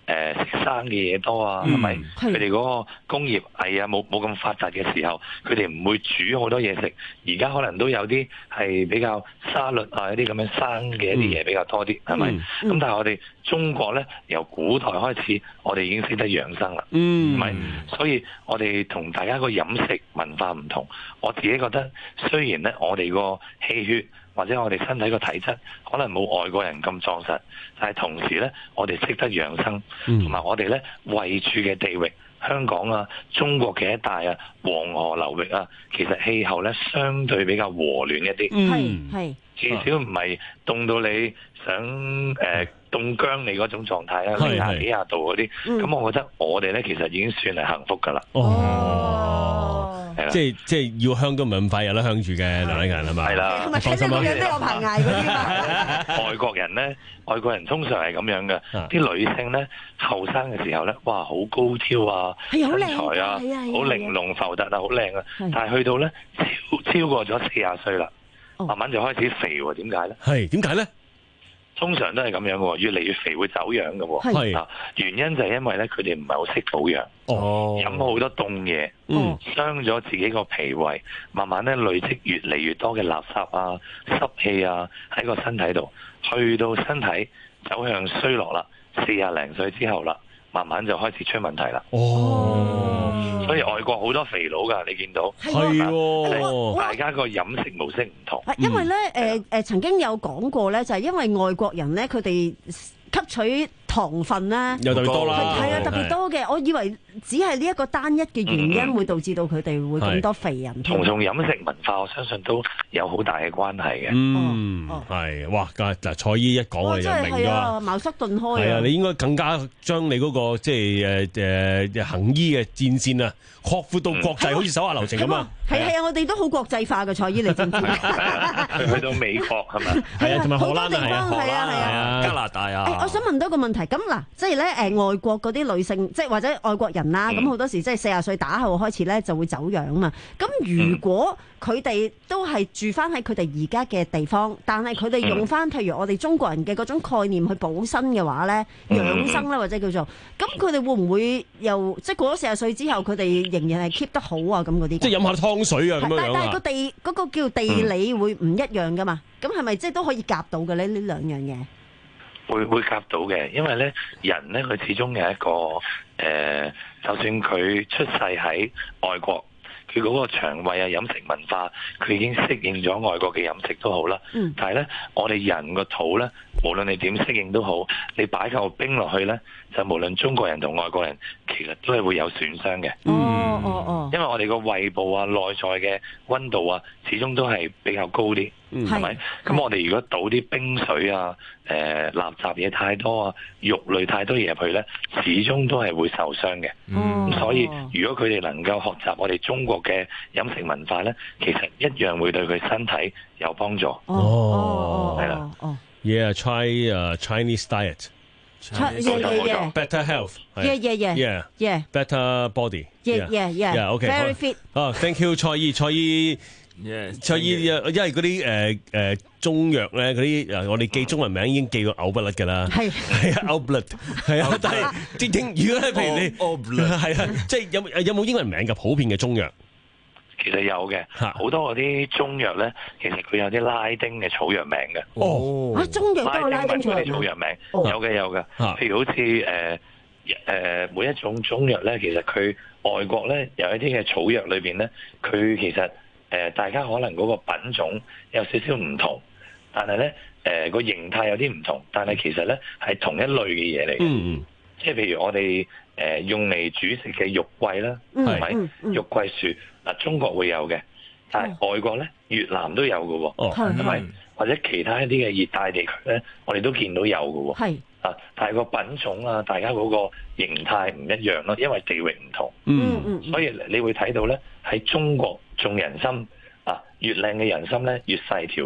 誒食生嘅嘢多啊，係咪？佢哋嗰個工業係啊冇冇咁發達嘅時候，佢哋唔會煮好多嘢食。而家可能都有啲係比較沙律啊，一啲咁樣生嘅一啲嘢比較多啲，係咪？咁但係我哋中國咧，由古代開始，我哋已經識得養生啦，係咪？所以我哋同大家個飲食文化唔同。我自己覺得，雖然咧我哋個氣血或者我哋身體個體質可能冇外國人咁壯實，但係同時咧，我哋識得養生，同埋我哋咧位處嘅地域，香港啊、中國嘅一帶啊、黃河流域啊，其實氣候咧相對比較和暖一啲， 係係至少唔係凍到你想誒、呃、凍僵你嗰種狀態啦，零下幾廿度嗰啲，咁我覺得我哋咧其實已經算係幸福㗎啦。 哦，即係即係要香都唔係咁快有得香住嘅，梁禮勤係嘛？ 係啦， 放心啦，都有排捱嗰啲嘛。 外國人咧，外國人通常係咁樣嘅，啲女性咧後生嘅時候咧，哇好高挑啊，身材啊，好玲瓏浮凸啊，好靚啊，但係去到咧超超過咗四十歲啦，慢慢就開始肥喎，點解咧？ 係點解咧？ 通常都係咁樣嘅喎，越嚟越肥會走樣嘅喎。啊，原因就係因為咧，佢哋唔係好識保養， 哦， 飲好多凍嘢， 嗯， 傷咗自己個脾胃，慢慢咧累積越嚟越多嘅垃圾啊、濕氣啊喺個身體度，去到身體走向衰落啦，四廿零歲之後啦，慢慢就開始出問題啦。 哦， 所以外國好多肥佬㗎，你見到係喎， 大家個飲食模式唔同。 因為咧，誒誒曾經有講過咧，就係因為外國人咧，佢哋吸取糖分咧， 又特別多啦， 係啊，特別多嘅。我以為只係呢一個單一嘅原因會導致到佢哋會咁多肥人。 同同飲食文化，我相信都有好大嘅關係嘅。 嗯，係哇！嗱，蔡姨一講我哋就明咗， 茅塞頓開。 係啊，你應該更加將你嗰個即係誒誒行醫嘅戰線啊，擴闊到國際，好似手下留情咁啊！ 係係啊，我哋都好國際化嘅，蔡姨你知唔知？ 去到美國係咪？ 係啊，同埋荷蘭啊， 係啊係啊， 加拿大啊。 我想問多個問題，咁嗱，即係咧誒外國嗰啲女性，即係或者外國人啦，咁好多時即係四十歲打後開始咧就會走樣嘛。咁如果佢哋都係住翻喺佢哋而家嘅地方，但係佢哋用翻譬如我哋中國人嘅嗰種概念去補身嘅話咧，養生咧或者叫做，咁佢哋會唔會又即係過咗四十歲之後，佢哋仍然係 keep 得好啊？咁嗰啲， 即係飲下湯水啊咁樣樣啊。 但係個地嗰個叫地理會唔一樣噶嘛？咁係咪即係都可以夾到嘅咧？呢兩樣嘢？ 會會夾到嘅，因為咧人咧佢始終有一個誒、呃，就算佢出世喺外國，佢嗰個腸胃啊、飲食文化，佢已經適應咗外國嘅飲食都好啦。嗯。但係咧，我哋人個肚咧，無論你點適應都好，你擺嚿冰落去咧，就無論中國人同外國人，其實都係會有損傷嘅。 哦哦哦。因為我哋個胃部啊、內在嘅溫度啊，始終都係比較高啲。嗯，係咪？咁我哋如果倒啲冰水啊、誒、呃、垃圾嘢太多啊、肉類太多嘢入去咧，始終都係會受傷嘅。嗯，咁所以如果佢哋能夠學習我哋中國嘅飲食文化咧，其實一樣會對佢身體有幫助。 哦， 係啦。 哦 Yeah, try uh, Chinese diet. Yeah, yeah, yeah. Better health. Yeah, yeah, yeah. Yeah, yeah. Better body. Yeah, yeah, yeah. Yeah, okay. Very fit. 哦 ，thank you，蔡姨，蔡姨。蔡姨，因為嗰啲誒誒中藥咧，嗰啲誒我哋記中文名已經記到嘔不甩㗎啦。係係啊，嘔不甩係啊，但係聽聽，如果咧譬如你係啊，即係有有冇英文名㗎？普遍嘅中藥其實有嘅，好多嗰啲中藥咧，其實佢有啲拉丁嘅草藥名嘅。 哦，啊中藥都有拉丁草藥名，有嘅有嘅。譬如好似誒誒每一種中藥咧，其實佢外國咧有一啲嘅草藥裏邊咧，佢其實。誒、呃，大家可能嗰個品種有少少唔同，但係咧誒個形態有啲唔同，但係其實咧係同一類嘅嘢嚟嘅。嗯，即係譬如我哋誒、呃、用嚟煮食嘅肉桂啦，係咪、嗯嗯、肉桂樹嗱？中國會有嘅，但係外國咧越南都有嘅喎。哦，係咪？或者其他一啲嘅熱帶地區咧，我哋都見到有嘅喎。係啊，但係個品種啊，大家嗰個形態唔一樣咯，因為地域唔同。嗯嗯，所以你會睇到咧喺中國種人參啊，越靚嘅人參咧越細條嘅，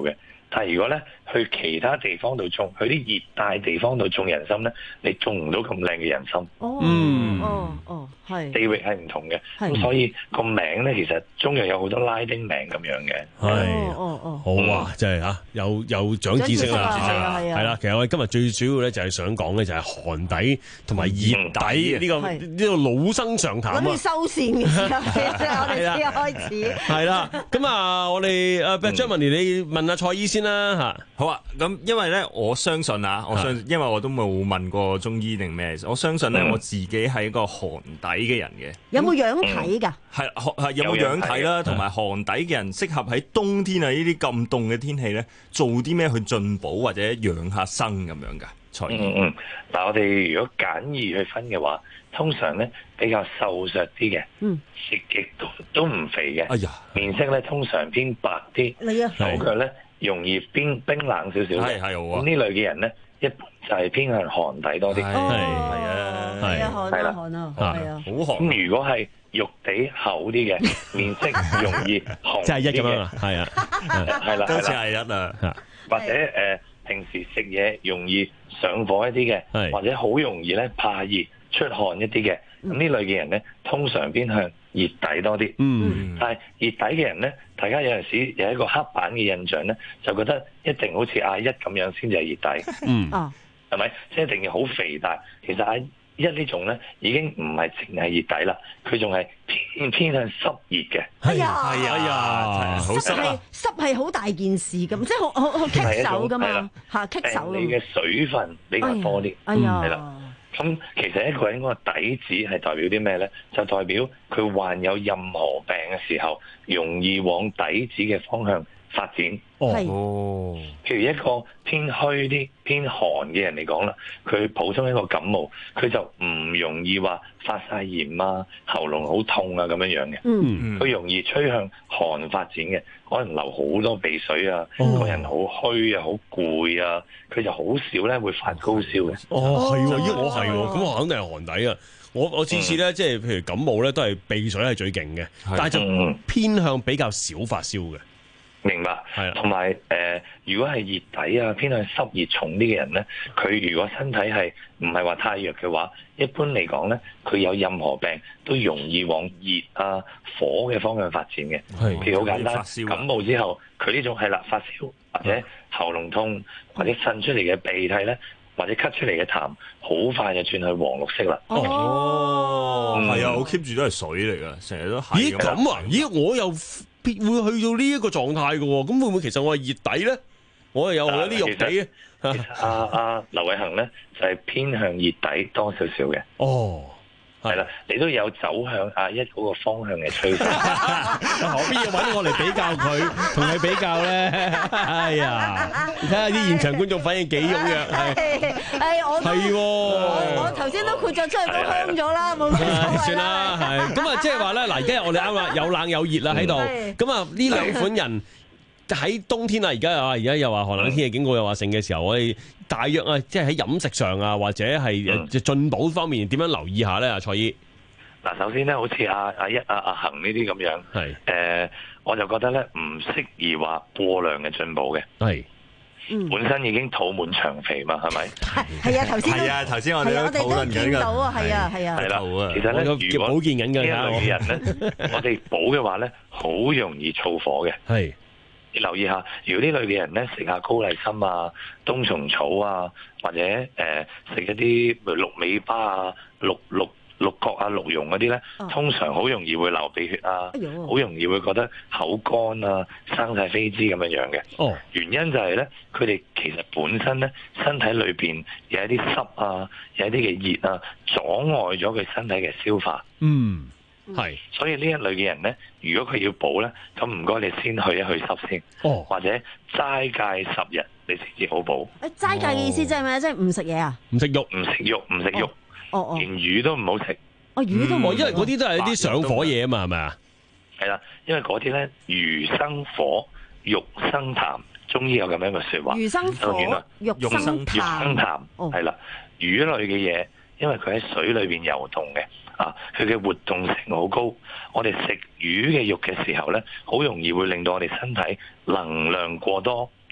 但係如果咧去其他地方度種，去啲熱帶地方度種人參咧，你種唔到咁靚嘅人參。 哦， 嗯哦，哦，係地域係唔同嘅， 係咁所以個名咧其實中藥有好多拉丁名咁樣嘅。 係哦哦好啊，真係嚇，有有長知識啦， 長知識啊係啊係啦。其實我哋今日最主要咧就係想講嘅就係寒底同埋熱底呢個係呢個老生常談啊。 諗住收線嘅時候，即係我哋先開始。 係啦，咁啊，我哋誒張文年，你問下蔡醫先啦嚇。 好啊，咁因為咧，我相信啊，我相信，因為我都冇問過中醫定咩，我相信咧，我自己係一個寒底嘅人嘅。 有冇樣睇㗎？ 係係有冇樣睇啦？同埋寒底嘅人適合喺冬天啊呢啲咁凍嘅天氣咧，做啲咩去進補或者養下生咁樣㗎？蔡醫。 嗯嗯，嗱，我哋如果簡易去分嘅話，通常咧比較瘦削啲嘅， 嗯， 食極都都唔肥嘅， 哎呀， 面色咧通常偏白啲， 你啊， 手腳咧容易冰冰冷少少嘅， 係係咁呢類嘅人咧，一般就係偏向寒底多啲， 係哦係啊， 係啊，寒係啦啊，寒啊，係啊。 好寒。 咁如果係肉地厚啲嘅，面色容易紅即係一啲嘅咁樣啊，係啊， 係啦都似係啦， 係一啊， 或者誒、呃、平時食嘢容易上火一啲嘅， 係或者好容易咧怕熱出汗一啲嘅，咁呢類嘅人咧，通常偏向熱底多啲。 嗯， 但係熱底嘅人咧，大家有陣時有一個刻板嘅印象咧，就覺得一定好似阿一咁樣先至係熱底， 嗯， 哦， 係咪？即係一定要好肥大。其實阿一呢種咧已經唔係淨係熱底啦，佢仲係偏偏向濕熱嘅。 哎呀， 係啊，好濕濕係啊， 濕係好大件事咁，即係好好好棘手噶嘛，嚇棘手你嘅水分比較多啲， 哎呀， 係啦。咁其實一個人嗰個底子係代表啲咩咧？就代表佢患有任何病嘅時候，容易往底子嘅方向發展。 係哦， 譬如一個偏虛啲、偏寒嘅人嚟講啦，佢普通一個感冒，佢就唔容易話發晒炎啊、喉嚨好痛啊咁樣樣嘅。 嗯， 佢容易趨向寒發展嘅，可能流好多鼻水啊， 哦個人好虛啊、好攰啊，佢就好少咧會發高燒嘅。 哦，係喎，咦，我係喎，咁我肯定係寒底啊！我我次次咧，即係譬如感冒咧，都係鼻水係最勁嘅，但係就偏向比較少發燒嘅。 明白， 係啊， 同埋誒，如果係熱底啊，偏向濕熱重啲嘅人咧，佢如果身體係唔係話太弱嘅話，一般嚟講咧，佢有任何病都容易往熱啊、火嘅方向發展嘅。 係譬如好簡單， 發燒啊感冒之後，佢呢種係啦發燒或者喉嚨痛或者滲出嚟嘅鼻涕咧，或者咳出嚟嘅痰，好快就轉去黃綠色啦。 哦，係啊，我 keep 住都係水嚟噶，成日都係咦咁啊？咦，我又必會去到呢一個狀態嘅喎，咁會唔會其實我係熱底咧？我又有好啲肉底嘅。 其實阿阿劉偉恒咧就係偏向熱底多少少嘅。 哦。 係啦，你都有走向阿一嗰個方向嘅趨勢， 何必要揾我嚟比較佢，同佢比較咧？哎呀，你睇下啲現場觀眾反應幾踴躍，係係我係喎， 我頭先都豁咗出去，都香咗啦，冇乜所謂算啦，係咁啊，即係話咧，嗱，而家我哋啱啦，有冷有熱啦喺度，咁啊呢兩款人。喺冬天啊，而家啊，而家又話寒冷天氣警告又話盛嘅時候，我哋大約啊，即係喺飲食上啊，或者係誒進補方面點樣留意下咧？啊，蔡醫。 嗱，首先咧，好似阿阿一阿阿恒呢啲咁樣， 係誒、 呃，我就覺得咧唔適宜話過量嘅進補嘅。 係。 本身已經肚滿腸肥嘛，係咪？ 係啊，頭先係啊，頭先我哋都討論緊見到啊，係啊，係啊。 係啦，其實咧，如果保健緊嘅呢類人咧，我哋補嘅話咧，好容易燥火嘅。 係。 你留意下，如果呢類嘅人咧食下高麗參啊、冬蟲草啊，或者誒食、呃、一啲鹿尾巴啊、鹿鹿鹿角啊、鹿茸嗰啲咧，通常好容易會流鼻血啊，好、哎、容易會覺得口乾啊、生晒痱滋咁樣樣嘅。 哦， 原因就係咧，佢哋其實本身咧身體裏邊有一啲濕啊，有一啲嘅熱啊，阻礙咗佢身體嘅消化。 嗯。係， 所以呢一類嘅人咧，如果佢要補咧，咁唔該你先去一去濕先， 哦， 或者齋戒十日，你先至好補。 誒齋戒嘅意思即係咩？即係唔食嘢啊？ 唔食肉， 唔食肉，唔食肉， 哦哦， 連魚都唔好食。 哦，魚都冇， 因為嗰啲都係啲上火嘢啊嘛，係咪啊？ 係啦，因為嗰啲咧魚生火，肉生痰，中醫有咁樣嘅説話。 魚生火，肉生痰，係啦，魚類嘅嘢，因為佢喺水裏邊游動嘅。啊！佢嘅活動性好高，我哋食魚嘅肉嘅時候咧，好容易會令到我哋身體能量過多，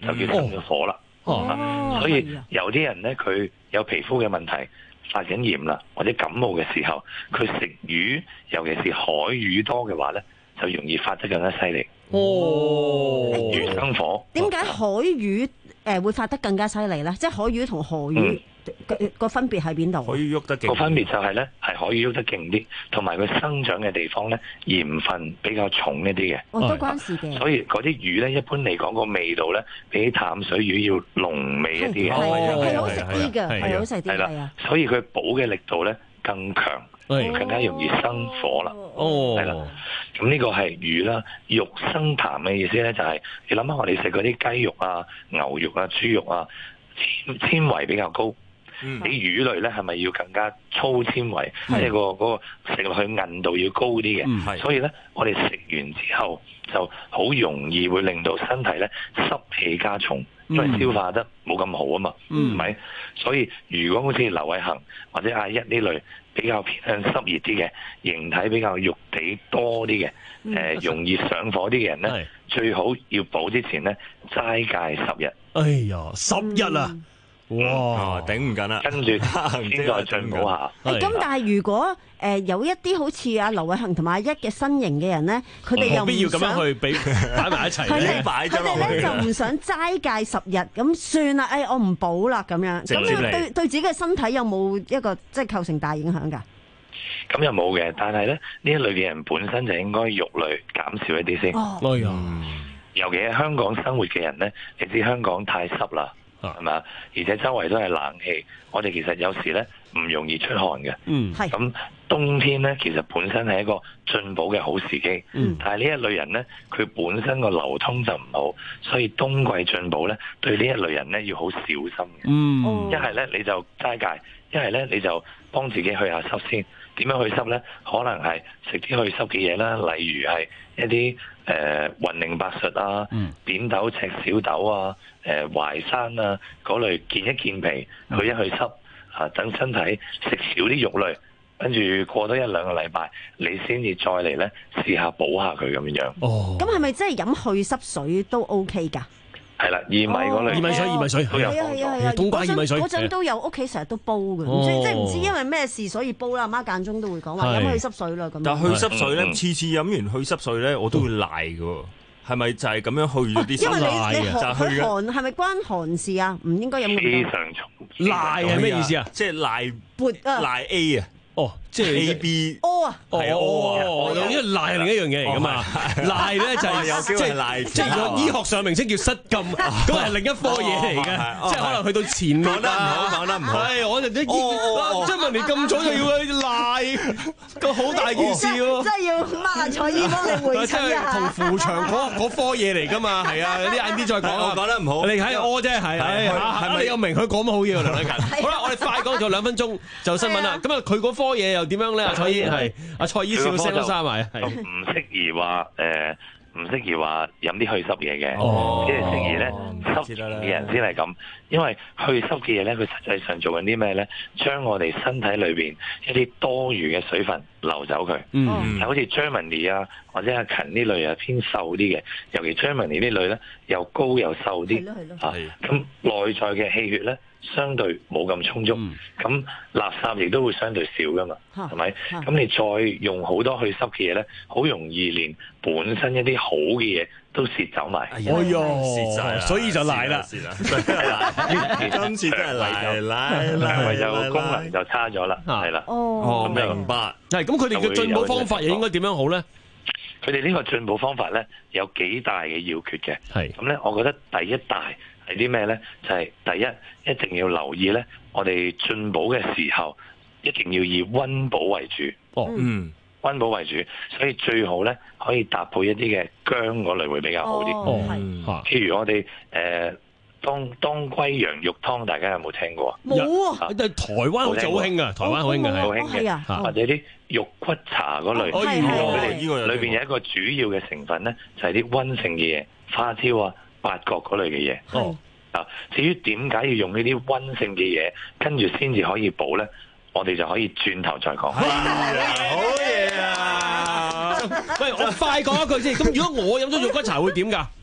就叫生咗火啦。 哦啊，所以有啲人咧，佢有皮膚嘅問題，發緊炎啦，或者感冒嘅時候，佢食魚，尤其是海魚多嘅話咧，就容易發得更加犀利。 哦， 魚生火。 點解海魚誒會發得更加犀利咧？即係海魚同河魚個個分別喺邊度？ 海魚喐得勁， 個分別就係咧，係海魚喐得勁啲，同埋佢生長嘅地方咧，鹽分比較重一啲嘅。 哦，都關事嘅。 所以嗰啲魚咧，一般嚟講個味道咧，比淡水魚要濃味一啲嘅。 係好食啲嘅，係好食啲係係啊啦。所以佢補嘅力度咧更強，更加容易生火啦。 哦， 係啦。咁呢個係魚啦，肉生痰嘅意思咧，就係你諗下我哋食嗰啲雞肉啊、牛肉啊、豬肉啊，纖纖維比較高。 嗯， 啲魚類咧係咪要更加粗纖維？即係個嗰個食落去韌度要高啲嘅。 嗯， 所以咧，我哋食完之後就好容易會令到身體咧濕氣加重，因為消化得冇咁好啊嘛，係咪、嗯？所以如果好似劉偉恒或者阿一呢類比較偏向濕熱啲嘅，形體比較肉地多啲嘅，誒、 嗯呃、容易上火啲嘅人咧，最好要補之前咧齋戒十日。 哎呀，十日啊！哇， 頂唔緊啦， 跟住先再進補下。 咁但係如果誒有一啲好似阿劉偉恒同埋阿一嘅身形嘅人咧，佢哋又冇必要咁樣去俾擺埋一齊咧，擺咗落去。 佢哋咧就唔想齋戒十日，咁算啦，誒我唔補啦咁樣。咁樣對對自己嘅身體有冇一個即係構成大影響㗎？ 咁又冇嘅，但係咧呢一類嘅人本身就應該肉類減少一啲先。 哦， 哎呀， 尤其喺香港生活嘅人咧，你知香港太濕啦。係嘛？而且周圍都係冷氣，我哋其實有時咧唔容易出汗嘅。 嗯， 係。咁冬天咧，其實本身係一個進補嘅好時機。 嗯。 但係呢一類人咧，佢本身個流通就唔好，所以冬季進補咧，對呢一類人咧要好小心嘅。 嗯。 一係咧你就齋戒，一係咧你就幫自己去下濕先。點樣去濕咧？可能係食啲去濕嘅嘢啦，例如係一啲誒雲苓白術啊、 嗯、 扁豆、赤小豆啊、誒、呃、淮山啊嗰類，健一健脾，去一去濕啊，等身體食少啲肉類，跟住過多一兩個禮拜，你先至再嚟咧試下補下佢咁樣。 哦， 咁係咪真係飲去濕水都 OK 㗎？ 係啦，薏米嗰類， 薏米水、薏米水都有幫助。 係啊係啊， 冬瓜薏米水嗰陣都有屋企成日都煲嘅，即係即係唔知因為咩事所以煲啦。阿媽間中都會講話飲去濕水啦咁。 但係去濕水咧，次次飲完去濕水咧，我都會賴嘅。係咪就係咁樣去咗啲濕賴啊？就去寒係咪關寒事啊？唔應該飲咁多。 非常重。 賴係咩意思啊？ 即係賴撥啊， 賴 A 啊。 哦，即係 A B O 啊， 係啊 O 啊，因為賴係另一樣嘢嚟噶嘛，賴咧就係即係即係個醫學上名稱叫失禁，咁係另一科嘢嚟嘅，即係可能去到前面講得唔好，講得唔好， 係我就啲張文年咁早就要去賴，個好大件事喎， 真係要孖下蔡醫幫你回診啊， 同扶牆嗰嗰科嘢嚟噶嘛，係啊，有啲晏啲再講啊， 講得唔好， 你睇我啫，係係咪你有明佢講乜好嘢啊？梁禮勤，好啦，我哋快講咗兩分鐘就新聞啦，咁啊佢嗰科嘢又點樣咧？阿蔡醫係阿蔡醫笑聲都沙埋，係唔適宜話誒，唔適宜話飲啲去濕嘢嘅， 哦， 即係適宜咧濕嘅人先係咁。因為去濕嘅嘢咧，佢實際上做緊啲咩咧？將我哋身體裏邊一啲多餘嘅水分流走佢。嗯，好似 Germany 啊，或者阿勤呢類啊偏瘦啲嘅，尤其 Germany 呢類咧又高又瘦啲，嚇咁內在嘅氣血咧，相對冇咁充足，咁、嗯、垃圾亦都會相對少噶嘛，係咪？咁你再用好多去濕嘅嘢咧，好容易連本身一啲好嘅嘢都蝕走埋。 哎呀，蝕晒，所以就賴啦， 今次真係賴賴賴， 為就功能就差咗啦，係啦。 哦， 咁明白。 係咁，佢哋嘅進補方法又應該點樣好咧？ 佢哋呢個進補方法咧有幾大嘅要訣嘅。 係咁咧，我覺得第一大係啲咩咧？就係、是、第一，一定要留意咧，我哋進補嘅時候，一定要以溫補為主。 哦，嗯， 溫補為主，所以最好咧可以搭配一啲嘅薑嗰類會比較好啲。 哦， 係。譬如我哋誒、呃、當當歸羊肉湯，大家有冇聽過啊？ 冇啊！ 但係台灣好似好興啊，台灣好興嘅， 好興嘅，或者啲肉骨茶嗰類。 哦， 呢個裏邊有一個主要嘅成分咧，就係啲溫性嘅嘢，花椒啊、八角嗰類嘅嘢。 哦。 啊，至於點解要用呢啲溫性嘅嘢，跟住先至可以補咧？我哋就可以轉頭再講。 好嘢啊！ 喂，我快講一句先。咁如果我飲咗肉骨茶會點㗎？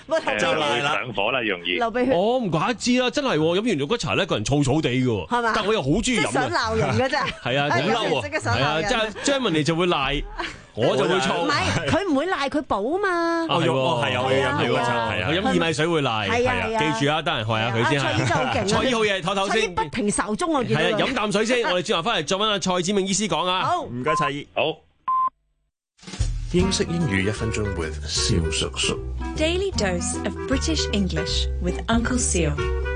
誒就會上火啦，容易。 流鼻血。 哦，唔怪得知啦，真係飲完肉骨茶咧，個人燥燥地嘅喎。 係嘛？ 但我又好中意飲。 想鬧人嘅啫。 係啊，好嬲喎。係啊，即係 Jeremy 就會賴。我就會燥， 唔係佢唔會賴佢補嘛。 哦，係喎，係啊，我要飲肉骨茶，係啊，佢飲薏米水會賴，係啊，記住啊，得閒學下佢先。蔡醫生好勁啊！蔡醫好嘢，唞唞先。 不停壽鐘我見到。 係啊，飲啖水先，我哋轉頭翻嚟再揾阿蔡梓銘醫師講啊。 好， 唔該蔡醫。 好。 英式英語一分鐘 with 蕭叔叔。 Daily dose of British English with Uncle Seal。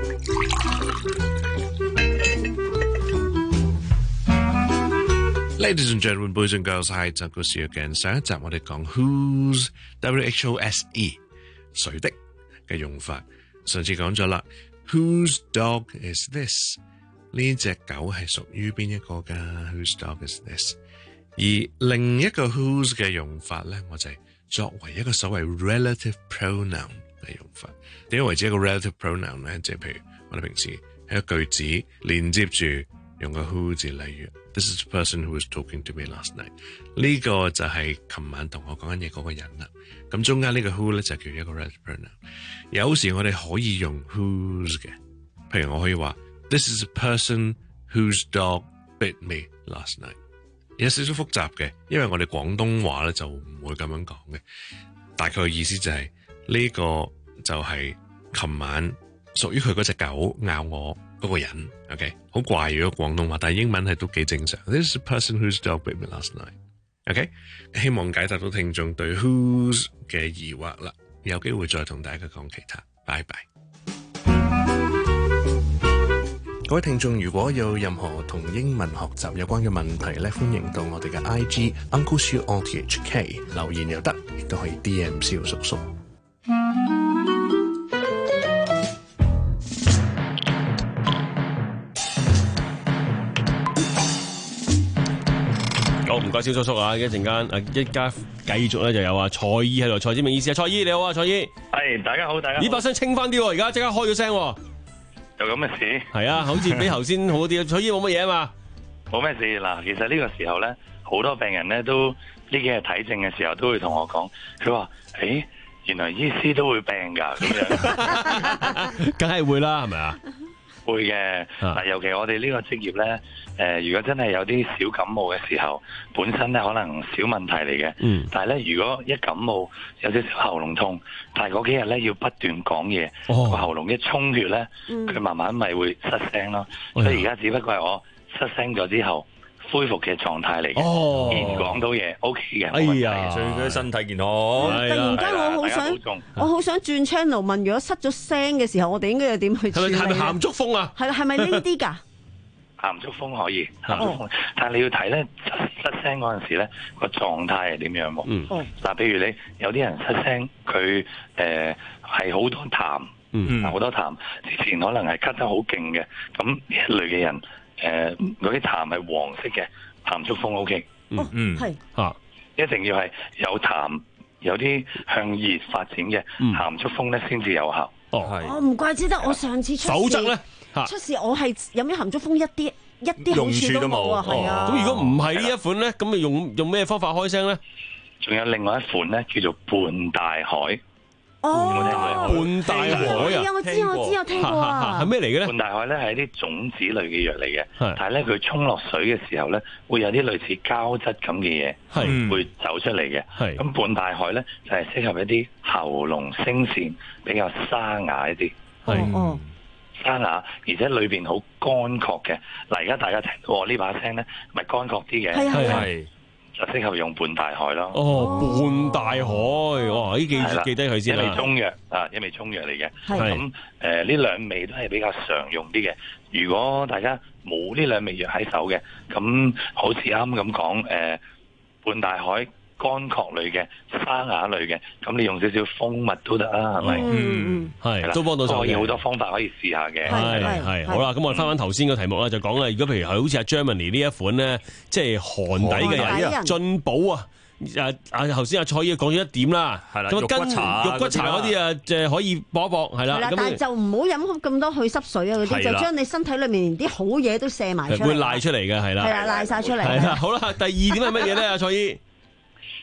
Ladies and gentlemen, boys and girls, hi, it's Uncle Seal again。上一集我哋講 whose W H O S E 誰的嘅用法，上次講咗啦。Whose dog is this？ 呢隻狗係屬於邊一個㗎 ？Whose dog is this？ 而另一個 whose 嘅用法咧，我就係作為一個所謂 relative pronoun 嘅用法。點解為之一個 relative pronoun 咧？即係譬如我哋平時喺個句子連接住用個 who 字，例如 This is the person who was talking to me last night。呢個就係琴晚同我講緊嘢嗰個人啦。咁中間呢個 who 咧就叫一個 relative pronoun。有時我哋可以用 whose 嘅，譬如我可以話 This is the person whose dog bit me last night。有少少複雜嘅，因為我哋廣東話咧就唔會咁樣講嘅。大概嘅意思就係呢個就係琴晚屬於佢嗰隻狗咬我嗰個人 ，OK， 好怪嘅廣東話，但係英文係都幾正常。This is the person whose dog bit me last night。OK， 希望解答到聽眾對 whose 嘅疑惑啦。有機會再同大家講其他。拜拜。各位聽眾，如果有任何同英文學習有關嘅問題咧，歡迎到我哋嘅 I G Uncle Siu O T H K 留言又得，亦都可以 D M 蕭叔叔。 好，唔該蕭叔叔啊！一陣間啊，一家繼續咧就有啊蔡醫喺度，蔡梓銘醫師啊，蔡醫你好啊，蔡醫。 係，大家好，大家好。 呢把聲清翻啲喎，而家即刻開咗聲喎。 有咁嘅事？ 係啊，好似比頭先好啲。蔡醫冇乜嘢啊嘛？ 冇咩事嗱，其實呢個時候咧，好多病人咧都呢幾日睇症嘅時候都會同我講，佢話：誒，原來醫師都會病㗎咁樣。 梗係會啦，係咪啊？ 會嘅，嗱，尤其我哋呢個職業咧，誒、呃，如果真係有啲小感冒嘅時候，本身咧可能小問題嚟嘅，嗯，但係咧如果一感冒有少少喉嚨痛，但係嗰幾日咧要不斷講嘢，個、哦、喉嚨一充血咧，佢、嗯、慢慢咪會失聲咯，嗯、所以而家只不過係我失聲咗之後恢復嘅狀態嚟嘅， 哦， 依然講到嘢 OK 嘅， 哎呀， 最緊身體健康。 突然間我好想，我好想轉 channel 問，如果失咗聲嘅時候，我哋應該要點去處理？ 係咪鹹竹風啊？ 係係咪呢啲㗎？ 鹹竹風可以，鹹竹風，但係你要睇咧失失聲嗰陣時咧個狀態係點樣喎？嗯，嗱，譬如你有啲人失聲，佢誒係好多痰，嗯，好多痰，之前可能係咳得好勁嘅，咁呢一類嘅人。誒嗰啲痰係黃色嘅痰竹風 OK， 嗯嗯係嚇，一定要係有痰有啲向熱發展嘅鹹竹風咧先至有效。 哦係， 哦唔怪之得我上次出事， 否則咧出事我係飲咗鹹竹風一啲一啲好處都冇啊，係啊。 咁如果唔係呢一款咧，咁咪用用咩方法開聲咧？ 仲有另外一款咧叫做半大海。 哦， 半大海啊！ 我知我知我聽過啊。 係咩嚟嘅咧？ 半大海咧係一啲種子類嘅藥嚟嘅，但係咧佢沖落水嘅時候咧，會有啲類似膠質咁嘅嘢，會走出嚟嘅。咁半大海咧就係適合一啲喉嚨聲線比較沙啞一啲。 哦， 沙啞，而且裏邊好乾涸嘅。嗱，而家大家聽到我呢把聲咧，咪乾涸啲嘅。 係係。 就適合用半大海咯。 哦，半大海，哇！呢記記低佢先啦。 一味中藥啊，一味中藥嚟嘅。咁誒，呢、呃、兩味都係比較常用啲嘅。如果大家冇呢兩味藥喺手嘅，咁好似啱咁講，誒、呃，半大海。乾涸類嘅、沙啞類嘅，咁你用少少蜂蜜都得啊，係咪？ 嗯，係都幫到手嘅。 可以好多方法可以試下嘅。 係係好啦，咁我哋翻翻頭先個題目啦，就講啦。如果譬如係好似阿 Germany 呢一款咧，即係寒底嘅人進補啊，誒啊頭先阿蔡醫講咗一點啦，係啦，咁跟肉骨茶嗰啲啊，就係可以搏一搏，係啦。 但係就唔好飲咁多去濕水啊嗰啲，就將你身體裏面啲好嘢都瀉埋出嚟。 會賴出嚟嘅，係啦。 係啦，賴晒出嚟。 係啦，好啦，第二點係乜嘢咧？阿蔡醫？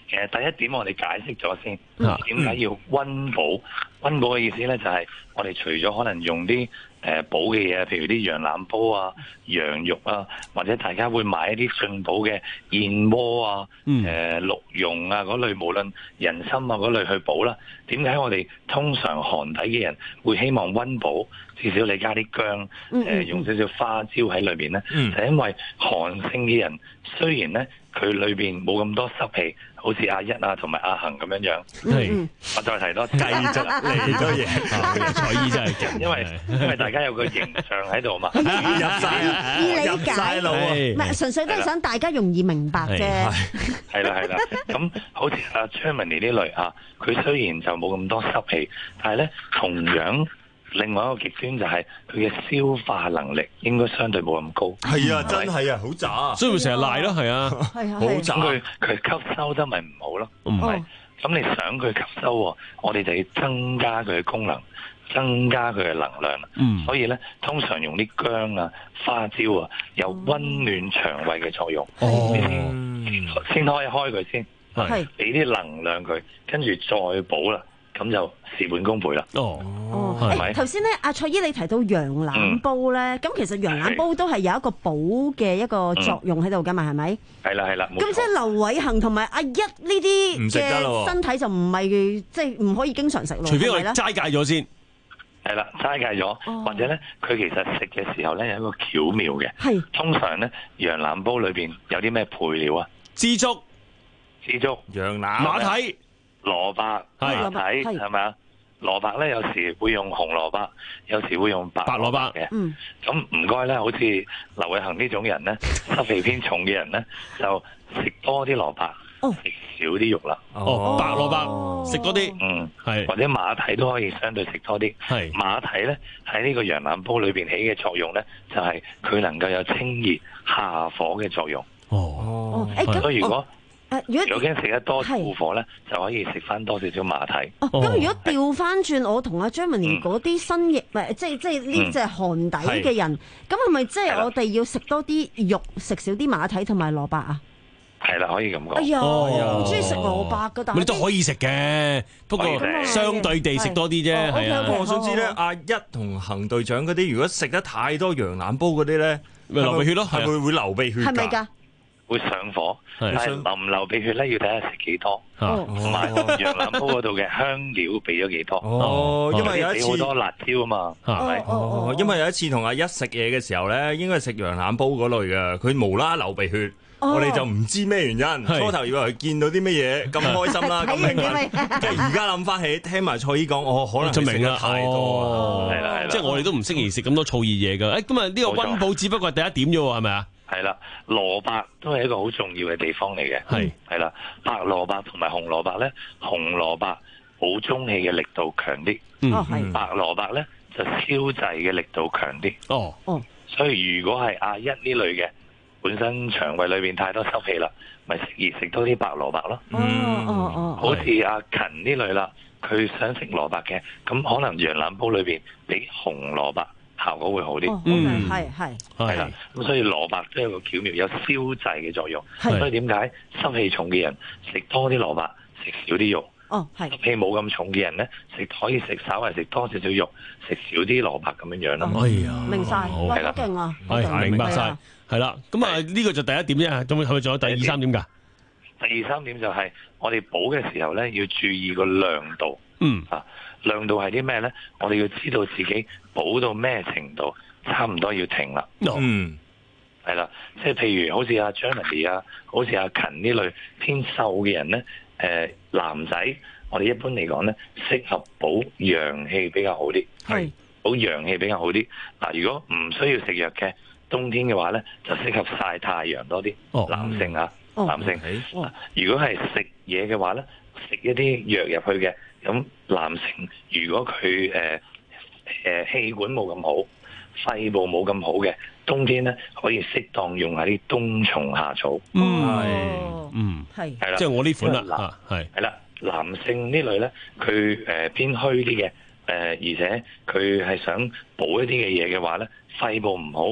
其實第一點我哋解釋咗先，點解要溫補？溫補嘅意思咧就係我哋除咗可能用啲誒補嘅嘢，譬如啲羊腩煲啊、羊肉啊，或者大家會買一啲進補嘅燕窩啊、誒、呃、鹿茸啊嗰類，無論人參啊嗰類去補啦。點解我哋通常寒底嘅人會希望溫補？至少你加啲薑，誒、呃、用少少花椒喺裏邊咧，嗯、就因為寒性嘅人雖然咧佢裏邊冇咁多濕氣，好似阿一啊同埋阿恒咁樣樣。 係， 我再提多繼續嚟多嘢， 彩衣真係勁， 因為因為大家有個形象喺度嘛， 入晒入晒腦啊， 唔係純粹都係想大家容易明白啫。 係啦係啦，咁好似阿 Germany 呢類啊，佢雖然就冇咁多濕氣，但係咧同樣。另外一個極端就係佢嘅消化能力應該相對冇咁高。 係啊，真係啊，好渣， 所以咪成日賴咯，係啊， 好渣。佢佢吸收得咪唔好咯？唔係，咁你想佢吸收喎，我哋就要增加佢嘅功能，增加佢嘅能量。嗯，所以咧，通常用啲薑啊、花椒啊，有溫暖腸胃嘅作用。哦，先開一開佢先，係俾啲能量佢，跟住再補啦。咁就事半功倍啦。哦， 哦，係咪？頭先咧，阿蔡姨你提到羊腩煲咧，咁、嗯、其實羊腩煲都係有一個補嘅一個作用喺度噶嘛，係咪、嗯？ 係啦係啦。 咁即係劉偉恒同埋阿一呢啲嘅身體就唔係即係唔可以經常食咯。 除非我哋齋戒咗先。 係啦，齋戒咗，哦、或者咧，佢其實食嘅時候咧有一個巧妙嘅。 係。通常咧，羊腩煲裏邊有啲咩配料啊？ 枝竹、 枝竹、 羊腩、 馬蹄。 蘿蔔、馬蹄係咪啊？蘿蔔咧有時會用紅蘿蔔，有時會用白蘿蔔嘅。嗯，咁唔該咧，好似劉偉恒呢種人咧，濕氣偏重嘅人咧，就食多啲蘿蔔，食少啲肉啦。 哦，白蘿蔔食多啲， 嗯，係或者馬蹄都可以相對食多啲。係馬蹄咧喺呢個羊腩煲裏邊起嘅作用咧，就係佢能夠有清熱下火嘅作用。 哦， 所以如果誒，如果驚食得多燥火咧，就可以食翻多少少馬蹄。 哦，咁如果調翻轉，我同阿 Germany 嗰啲新翼，唔係即係即係呢隻寒底嘅人，咁係咪即係我哋要食多啲肉，食少啲馬蹄同埋蘿蔔啊？ 係啦，可以咁講。 哎呀，我唔中意食蘿蔔噶，但係你都可以食嘅，不過相對地食多啲啫。係啊， 我想知咧，阿一同恒隊長嗰啲，如果食得太多羊腩煲嗰啲咧， 咪流鼻血咯， 係會會流鼻血㗎？ 係咪㗎？ 會上火，但係流唔流鼻血咧，要睇下食幾多，同埋羊腩煲嗰度嘅香料俾咗幾多。 哦，因為有一次好多辣椒啊嘛，係咪？ 哦，因為有一次同阿一食嘢嘅時候咧，應該係食羊腩煲嗰類嘅，佢無啦啦流鼻血，我哋就唔知咩原因。初頭以為佢見到啲乜嘢咁開心啦，咁興奮，跟住而家諗翻起，聽埋蔡姨講，哦，可能就明啦，太多， 係啦係啦， 即係我哋都唔適宜食咁多燥熱嘢㗎。誒，咁啊呢個溫補只不過係第一點啫喎，係咪啊？ 係啦，蘿蔔都係一個好重要嘅地方嚟嘅。係係啦，白蘿蔔同埋紅蘿蔔咧，紅蘿蔔補中氣嘅力度強啲。嗯，係。白蘿蔔咧就消滯嘅力度強啲。哦哦。所以如果係阿一呢類嘅，本身腸胃裏邊太多濕氣啦，咪適宜食多啲白蘿蔔咯。哦哦哦。好似阿勤呢類啦，佢想食蘿蔔嘅，咁可能羊腩煲裏邊俾紅蘿蔔。效果會好啲， 嗯，係係係啦，咁所以蘿蔔都有個巧妙，有消滯嘅作用。所以點解濕氣重嘅人食多啲蘿蔔，食少啲肉？ 哦，係濕氣冇咁重嘅人咧，食可以食稍為食多少少肉，食少啲蘿蔔咁樣樣咯。 哎呀， 明晒，哇，好勁啊！ 係明白晒，係啦。咁啊，呢個就第一點啫，仲係咪仲有第二三點㗎？ 第二三點就係我哋補嘅時候咧，要注意個亮度。 嗯啊。亮度係啲咩咧？我哋要知道自己補到咩程度，差唔多要停啦。 嗯， 係啦，即係譬如好似阿 Germany 啊，好似阿勤呢類偏瘦嘅人咧，誒、呃、男仔，我哋一般嚟講咧，適合補陽氣比較好啲。係補陽氣比較好啲。嗱，如果唔需要食藥嘅，冬天嘅話咧，就適合曬太陽多啲。哦，男性啊，哦、男性。哦、如果係食嘢嘅話咧，食一啲藥入去嘅。咁男性如果佢誒誒氣管冇咁好，肺部冇咁好嘅，冬天咧可以適當用下啲冬蟲夏草。 嗯，係，嗯，係，係啦，即係我呢款啦，係， 係啦，男性呢類咧，佢誒偏虛啲嘅，誒而且佢係想補一啲嘅嘢嘅話咧，肺部唔好，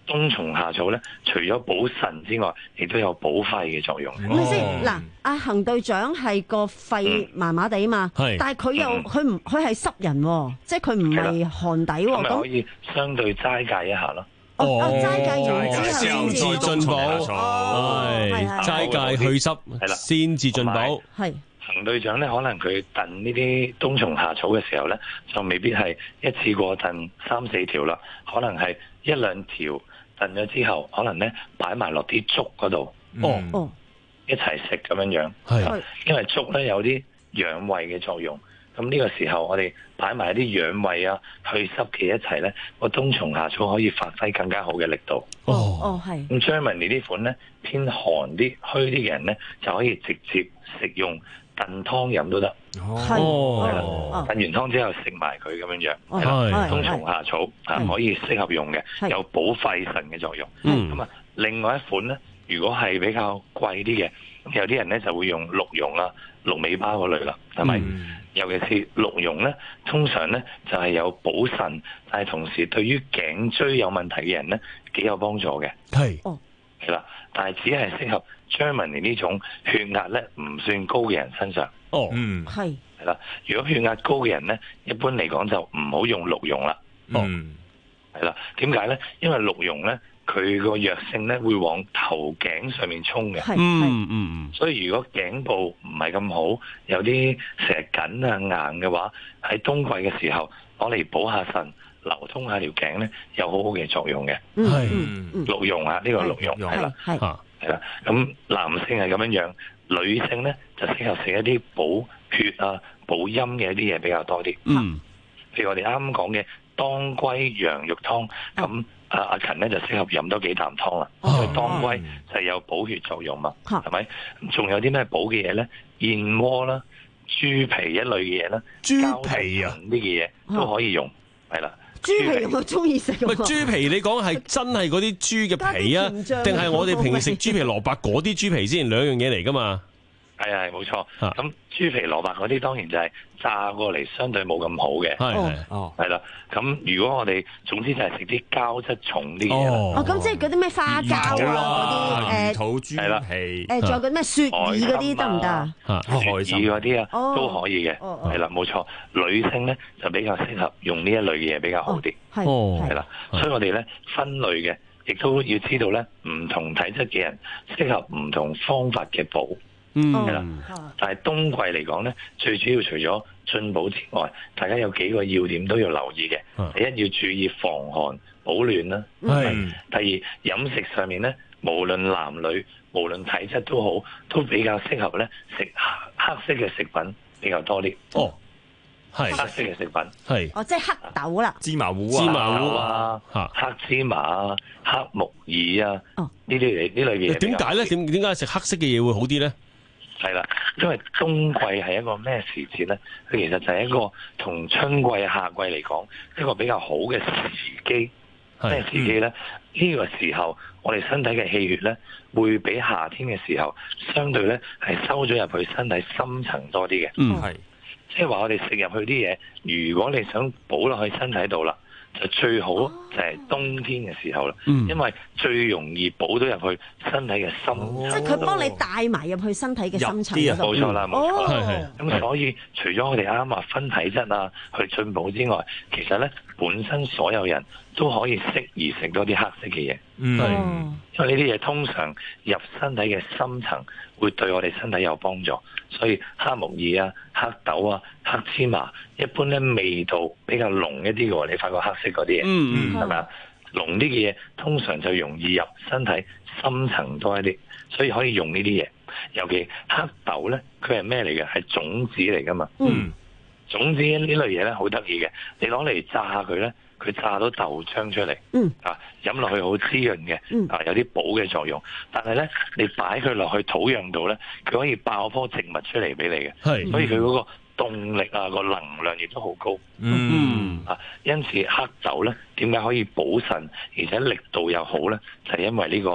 冬蟲夏草咧，除咗補腎之外，亦都有補肺嘅作用。 唔係先嗱，阿恒隊長係個肺麻麻地嘛，但係佢又佢唔佢係濕人喎，即係佢唔係寒底喎， 咁咪可以相對齋戒一下咯。 哦，齋戒完之後先至進補，係齋戒去濕，係啦，先至進補。係恒隊長咧，可能佢燉呢啲冬蟲夏草嘅時候咧，就未必係一次過燉三四條啦，可能係一兩條燉咗之後，可能咧擺埋落啲粥嗰度， 哦哦， 一齊食咁樣樣。 係， 因為粥咧有啲養胃嘅作用。咁呢個時候，我哋擺埋啲養胃啊、去濕嘅一齊咧，個冬蟲夏草可以發揮更加好嘅力度。 哦哦，係。 咁 Germany 呢款咧偏寒啲、虛啲嘅人咧，就可以直接食用燉湯飲都得。 哦， 係啦，燉完湯之後食埋佢咁樣樣。係啦，冬蟲夏草啊可以適合用嘅，有補肺腎嘅作用。咁啊，另外一款咧，如果係比較貴啲嘅，有啲人咧就會用鹿茸啦、鹿尾巴嗰類啦，係咪？尤其是鹿茸咧，通常咧就係有補腎，但係同時對於頸椎有問題嘅人咧幾有幫助嘅。 係， 係啦，但係只係適合 Germany 呢種血壓咧唔算高嘅人身上。 哦， 嗯，係， 係啦，如果血壓高嘅人咧，一般嚟講就唔好用鹿茸啦。 哦， 係啦，點解咧？因為鹿茸咧，佢個藥性咧會往頭頸上面衝嘅， 嗯嗯嗯， 所以如果頸部唔係咁好，有啲成日緊啊硬嘅話，喺冬季嘅時候攞嚟補下腎、流通下條頸咧，有好好嘅作用嘅。 係鹿茸啊，呢個鹿茸係啦，係係啦。咁男性係咁樣樣，女性咧就適合食一啲補血啊、補陰嘅一啲嘢比較多啲。 嗯， 譬如我哋啱啱講嘅當歸羊肉湯咁。阿阿勤咧就適合飲多幾啖湯啦，因為當歸就係有補血作用嘛，係咪？咁仲有啲咩補嘅嘢咧？燕窩啦、豬皮一類嘅嘢啦， 豬皮啊呢嘅嘢都可以用，係啦。 豬皮我中意食。 喂，豬皮你講係真係嗰啲豬嘅皮啊，定係我哋平時食豬皮蘿蔔嗰啲豬皮先？兩樣嘢嚟噶嘛？ 係係冇錯。咁豬皮蘿蔔嗰啲當然就係炸過嚟，相對冇咁好嘅。 係係哦，係啦。咁如果我哋總之就係食啲膠質重啲嘢啦。 哦，咁即係嗰啲咩花膠啊，嗰啲誒土豬皮， 誒仲有嗰啲咩雪耳嗰啲得唔得啊？ 雪耳嗰啲啊都可以嘅。係啦，冇錯。女性咧就比較適合用呢一類嘅嘢比較好啲。 係係啦，所以我哋咧分類嘅，亦都要知道咧唔同體質嘅人適合唔同方法嘅補。 嗯， 係啦，但係冬季嚟講咧，最主要除咗進補之外，大家有幾個要點都要留意嘅。第一要注意防寒保暖啦，係。第二飲食上面咧，無論男女，無論體質都好，都比較適合咧食黑色嘅食品比較多啲。 哦，係黑色嘅食品， 係。 哦，即係黑豆啦， 芝麻糊啊， 芝麻糊啊，黑芝麻啊，黑木耳啊，呢啲嚟呢類嘅嘢。 點解咧？點點解食黑色嘅嘢會好啲咧？ 係啦，因為冬季係一個咩時節咧？佢其實就係一個同春季、夏季嚟講一個比較好嘅時機。咩時機咧？呢、嗯、個時候我哋身體嘅氣血咧，會比夏天嘅時候相對咧係收咗入去身體深層多啲嘅。 嗯，係。 即係話我哋食入去啲嘢，如果你想補落去身體度啦，就最好就係冬天嘅時候啦，嗯、因為最容易補到入去身體嘅深層、哦。即係佢幫你帶埋入去身體嘅深層嗰度。 冇錯啦，冇錯。咁、 哦、 所以除咗我哋啱啱話分體質啊，去進補之外，其實咧本身所有人都可以適宜食多啲黑色嘅嘢。 嗯， 因為呢啲嘢通常入身體嘅深層，會對我哋身體有幫助。所以黑木耳啊、黑豆啊、黑芝麻，一般咧味道比較濃一啲嘅。你發覺黑色嗰啲嘢， 嗯嗯， 係咪啊？濃啲嘅嘢通常就容易入身體深層多一啲，所以可以用呢啲嘢。尤其黑豆咧，佢係咩嚟嘅？係種子嚟噶嘛。 嗯， 種子呢類嘢咧好得意嘅，你攞嚟炸下佢咧，佢炸到豆漿出嚟。 嗯， 啊，飲落去好滋潤嘅。 嗯， 啊，有啲補嘅作用。但係咧，你擺佢落去土壤度咧，佢可以爆棵植物出嚟俾你嘅。 係， 所以佢嗰個動力啊，個能量亦都好高。 嗯， 啊，因此黑豆咧點解可以補腎，而且力度又好咧？就係因為呢個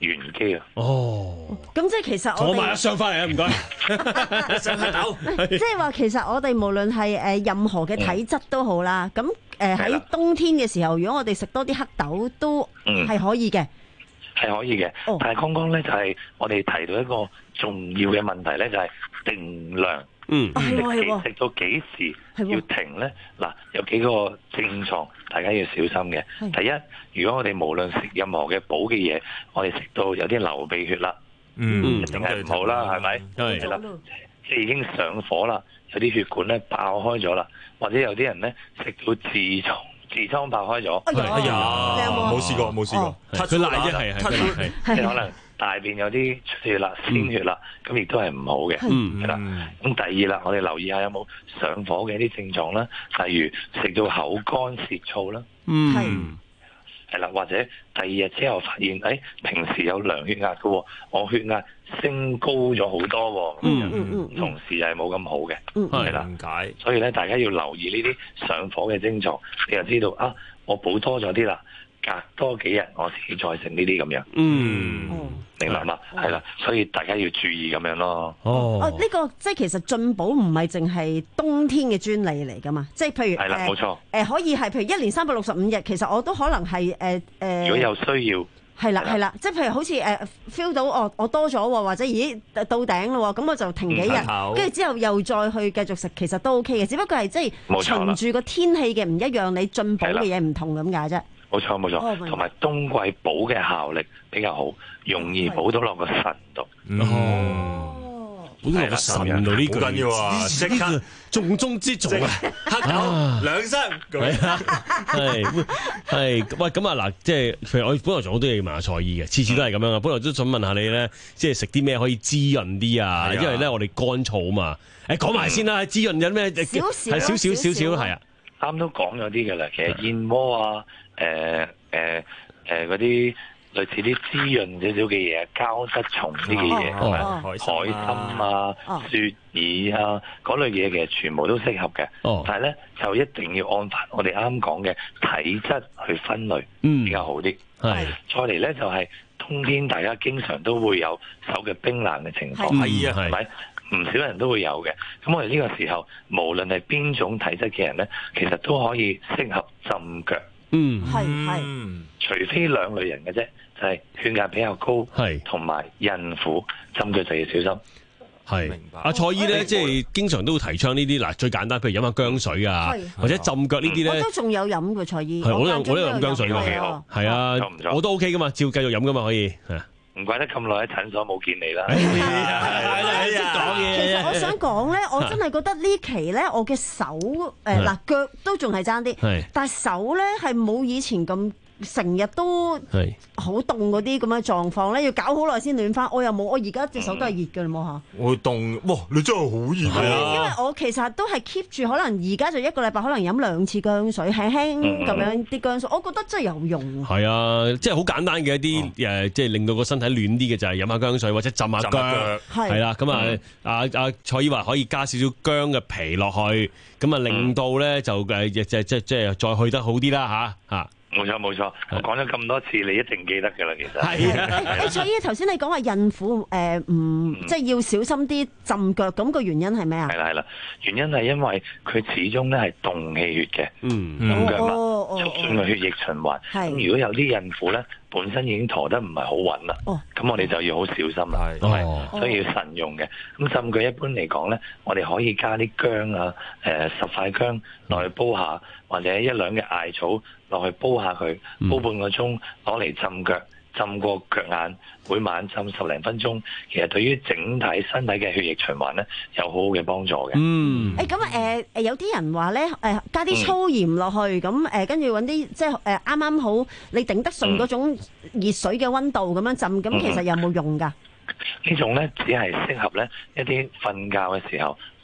玄機啊。 哦， 咁即係其實我坐埋一雙翻嚟啊，唔該，上下抖。 即係話其實我哋無論係誒任何嘅體質都好啦，咁誒喺冬天嘅時候，如果我哋食多啲黑豆都係可以嘅。 係可以嘅， 哦、 但係剛剛咧就係、是、我哋提到一個重要嘅問題咧，就係、是、定量。 嗯， 食幾食到幾時要停咧？嗱，有幾個症狀大家要小心嘅。第一，如果我哋無論食任何嘅補嘅嘢，我哋食到有啲流鼻血啦， 嗯， 一定係唔好啦，係咪？係啦，即係已經上火啦，有啲血管咧爆開咗啦，或者有啲人咧食到痔瘡。痔瘡爆開咗， 哎呀，冇試過冇試過， 佢賴啫，係係係， 即係可能大便有啲出血啦、鮮血啦，咁亦都係唔好嘅，係啦。咁第二啦，我哋留意下有冇上火嘅一啲症狀啦，例如食到口乾舌燥啦， 嗯， 係啦，或者第二日之後發現，誒平時有量血壓嘅，我血壓升高咗好多， 嗯嗯嗯， 同時又係冇咁好嘅，係啦， 點解？ 所以咧，大家要留意呢啲上火嘅症狀，你就知道啊，我補多咗啲啦，隔多幾日我先再食呢啲咁樣， 嗯， 明白嘛？係啦，所以大家要注意咁樣咯。 哦，呢個即係其實進補唔係淨係冬天嘅專利嚟噶嘛，即係譬如係啦，冇錯， 誒可以係譬如一年三百六十五日，其實我都可能係誒誒， 如果有需要。 係啦係啦，即係譬如好似誒 feel 到我我多咗喎，或者咦到頂咯，咁我就停幾日，跟住之後又再去繼續食，其實都 OK 嘅，只不過係即係循住個天氣嘅唔一樣，你進補嘅嘢唔同咁解啫。 冇錯冇錯，同埋冬季補嘅效力比較好，容易補到落個腎度。 哦，補到落個腎度呢句好緊要啊！即刻重中之重啊！ 黑頭兩聲， 係啊，係係喂咁啊嗱，即係譬如我本來仲好多嘢問下蔡醫嘅，次次都係咁樣啊。本來都想問下你咧，即係食啲咩可以滋潤啲啊？因為咧我哋乾燥啊嘛。誒講埋先啦，滋潤有咩？係少少少少係啊。 啱都講咗啲嘅啦，其實燕窩啊，誒誒誒嗰啲類似啲滋潤少少嘅嘢，膠質重啲嘅嘢，係咪？海參啊、雪耳啊嗰類嘢，其實全部都適合嘅。 哦、 但係咧就一定要按翻我哋啱講嘅體質去分類， 嗯、 比較好啲。 係再嚟咧就係、是、冬天，大家經常都會有手嘅冰冷嘅情況， 係啊， 係咪？唔少人都會有嘅，咁我哋呢個時候，無論係邊種體質嘅人咧，其實都可以適合浸腳。 嗯， 係係。 除非兩類人嘅啫，就係、是、血壓比較高，係同埋孕婦浸腳就要小心。 係，明白。阿蔡醫咧，即係經常都會提倡呢啲嗱，最簡單，譬如飲下薑水啊，或者浸腳呢啲咧。 我都仲有飲嘅蔡醫。 係，我都有，我都有飲薑水嘅。係啊，我都 OK 噶嘛，照繼續飲噶嘛，可以係。 唔怪得咁耐喺診所冇見你啦。 識講嘢。其實我想講咧，我真係覺得呢期咧，我嘅手誒嗱腳都仲係爭啲，但係手咧係冇以前咁成日都好凍嗰啲咁嘅狀況咧，要搞好耐先暖翻。我又冇，我而家隻手都係熱嘅，你冇嚇？ 我凍，哇！你真係好熱啊！ 因為我其實都係 keep 住，可能而家就一個禮拜可能飲兩次薑水，輕輕咁樣啲薑水，我覺得真係有用。 係啊，即係好簡單嘅一啲誒，即係令到個身體暖啲嘅就係飲下薑水或者浸下腳，係啦。咁啊，阿阿蔡醫話可以加少少薑嘅皮落去，咁啊令到咧就誒即係即係即係再去得好啲啦嚇嚇。 冇錯冇錯，我講咗咁多次，你一定記得㗎啦，其實。 係啊。蔡醫頭先你講話孕婦誒唔即係要小心啲浸腳，咁個原因係咩啊？ 係啦係啦，原因係因為佢始終咧係動氣血嘅， 嗯， 咁腳嘛，促進個血液循環。咁如果有啲孕婦咧，本身已經陀得唔係好穩啦，咁我哋就要好小心啦，係，所以要慎用嘅。咁浸腳一般嚟講咧，我哋可以加啲薑啊，誒十塊薑落去煲下，或者一兩嘅艾草落去煲下佢，煲半個鐘攞嚟浸腳，浸過腳眼，每晚浸十零分鐘，其實對於整體身體嘅血液循環咧有好好嘅幫助嘅。 嗯， 誒咁誒誒有啲人話咧誒加啲粗鹽落去，咁誒跟住揾啲即係誒啱啱好你頂得順嗰種熱水嘅溫度咁樣浸，咁其實有冇用㗎？ 呢種咧只係適合咧一啲瞓覺嘅時候，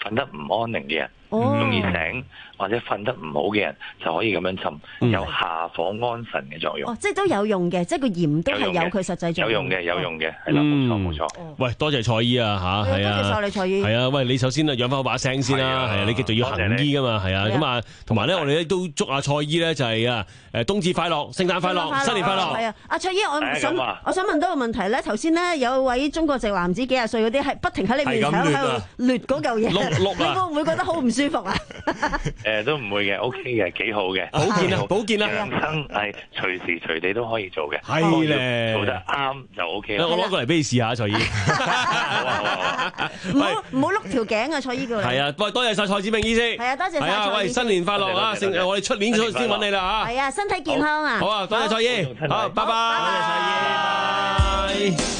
瞓得唔安寧嘅人， 哦、 容易醒或者瞓得唔好嘅人，就可以咁樣浸， 嗯、 有下火安神嘅作用。 哦，即係都有用嘅，即係個鹽都係有佢實際作用。 有用嘅，有用嘅，係啦，冇錯冇錯。 喂，多謝蔡醫啊嚇，係啊， 多謝晒你蔡醫。 係啊，喂，你首先啊養翻好把聲先啦，係啊，你繼續要行醫噶嘛，係啊，咁啊，同埋咧，我哋咧都祝阿蔡醫咧就係啊誒冬至快樂、聖誕快樂、新年快樂。 係啊，阿蔡醫，我想我想問多個問題咧，頭先咧有位中國籍男子幾廿歲嗰啲係不停喺你面前喺度掠嗰嚿嘢，你會唔會覺得好唔舒服啊？ 誒都唔會嘅 ，OK 嘅，幾好嘅。 保健啊，保健啊， 養生係隨時隨地都可以做嘅。 係咧， 做得啱就 OK 啦。 我攞過嚟俾你試下，蔡醫。 唔好唔好碌條頸啊，蔡醫叫你。 係啊，喂，多謝晒蔡梓銘醫師。 係啊，多謝晒。 係啊，喂，新年快樂啊！聖我哋出年先揾你啦嚇。 係啊，身體健康啊！ 好啊，多謝蔡醫。好，拜拜。多謝蔡醫。拜拜。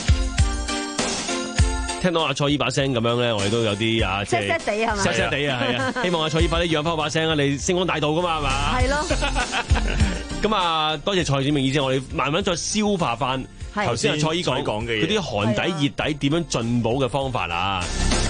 聽到阿蔡醫把聲咁樣咧，我哋都有啲啊，即係 sad sad 地係咪 sad sad 地啊，係啊！希望阿蔡醫快啲養翻把聲啊！你星光大道噶嘛係嘛？ 係咯。 咁啊，多謝蔡梓銘醫生，我哋慢慢再消化翻頭先阿蔡醫講講嘅嗰啲寒底熱底點樣進補嘅方法啊！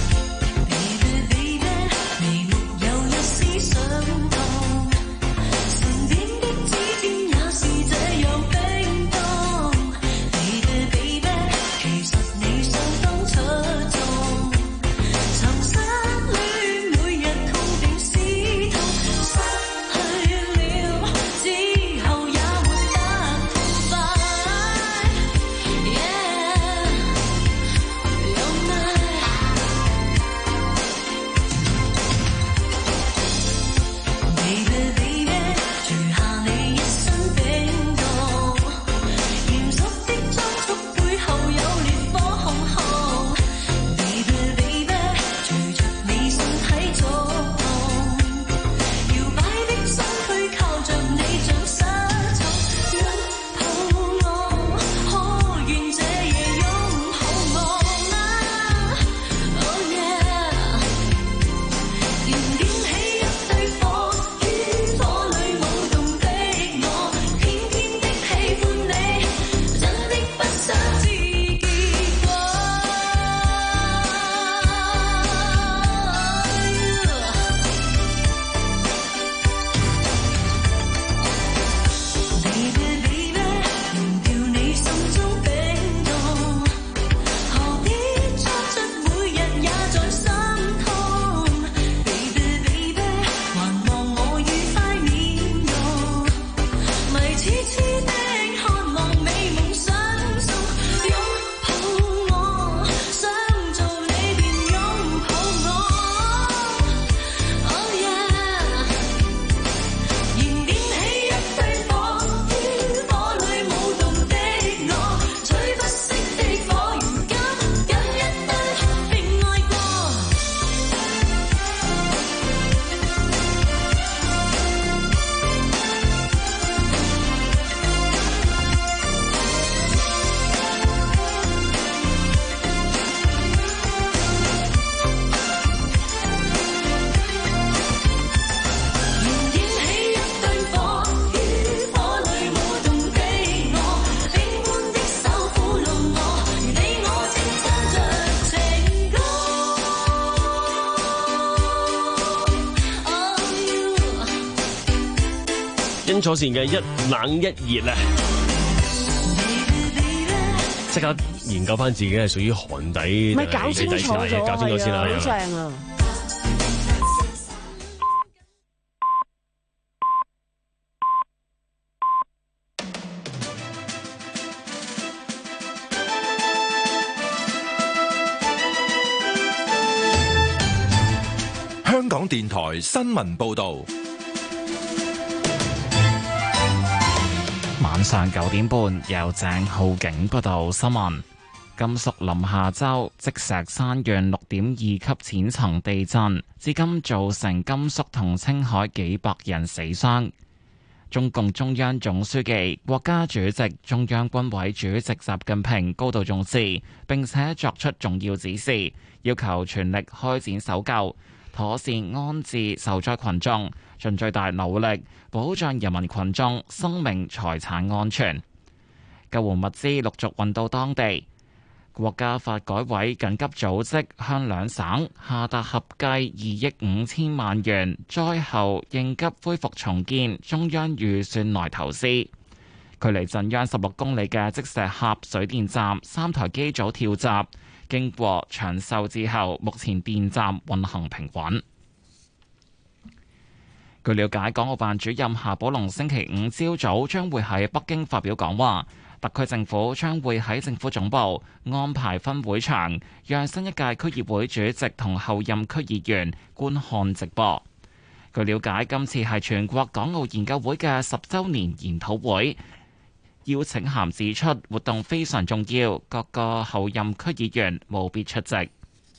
因楚善嘅一冷一熱啊，即刻研究翻自己係屬於寒底， 唔係搞清楚咗， 搞清楚先啦， 好正啊！ 香港電台新聞報導。 晚上九點半，由鄭浩景報道新聞。甘肅臨夏州積石山縣六點二級淺層地震，至今造成甘肅同青海幾百人死傷。中共中央總書記、國家主席、中央軍委主席習近平高度重視，並且作出重要指示，要求全力開展搜救，妥善安置受災群眾，盡最大努力保障人民群眾生命財產安全。救援物資陸續運到當地。 國家發改委緊急組織向兩省下達合計二億五千萬元災後應急恢復重建中央預算內投資。距離震央十六公里嘅積石峽水電站三台機組跳閘，經過長修之後，目前電站運行平穩。據了解，港澳辦主任夏寶龍星期五朝早將會喺北京發表講話，特區政府將會喺政府總部安排分會場，讓新一屆區議會主席同候任區議員觀看直播。據了解，今次係全國港澳研究會嘅十週年研討會。邀請函指出，活動非常重要，各個候任區議員務必出席。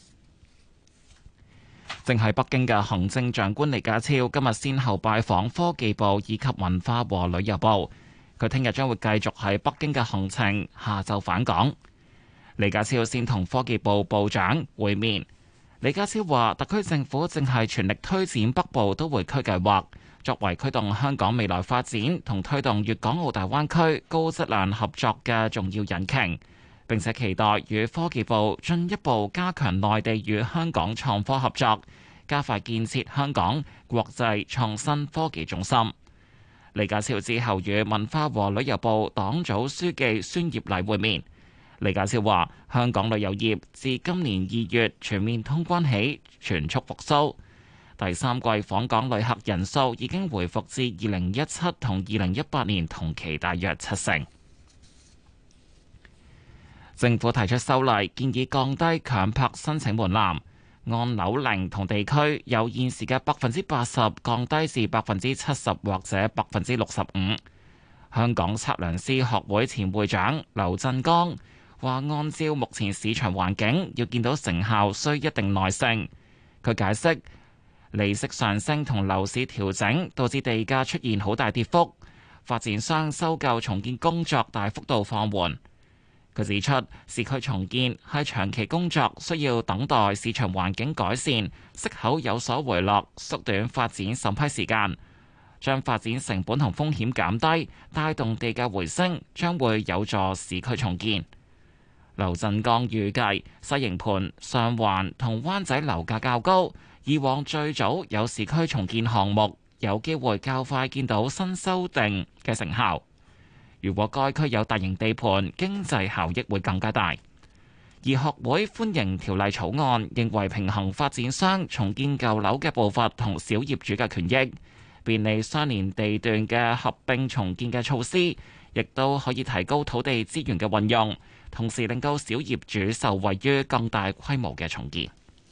正喺北京嘅行政長官李家超今日先後拜訪科技部以及文化和旅遊部，佢聽日將會繼續喺北京嘅行程，下晝返港。李家超先同科技部部長會面。李家超話，特區政府正係全力推展北部都會區計劃，作為驅動香港未來發展同推動粵港澳大灣區高質量合作嘅重要引擎，並且期待與科技部進一步加強內地與香港創科合作，加快建設香港國際創新科技中心。李家超之後與文化和旅遊部黨組書記孫業禮會面。李家超話，香港旅遊業自今年二月全面通關起全速復甦。第三季訪港旅客人數已經回復至二零一七同二零一八年同期大約七成。政府提出修例，建議降低強拍申請門檻，按樓齡同地區由現時嘅百分之八十降低至百分之七十或者百分之六十五。香港測量師學會前會長劉振剛話，按照目前市場環境，要見到成效需一定耐性。佢解釋，利息上升同樓市調整導致地價出現好大跌幅，發展商收購重建工作大幅度放緩。佢指出，市區重建係長期工作，需要等待市場環境改善，息口有所回落，縮短發展審批時間，將發展成本同風險減低，帶動地價回升，將會有助市區重建。劉振剛預計西營盤、上環同灣仔樓價較高，以往最早有市區重建項目，有機會較快見到新修訂嘅成效。如果該區有大型地盤，經濟效益會更加大。而學會歡迎條例草案，認為平衡發展商重建舊樓嘅步伐同小業主嘅權益，便利相連地段嘅合併重建嘅措施，亦都可以提高土地資源嘅運用，同時令到小業主受惠於更大規模嘅重建。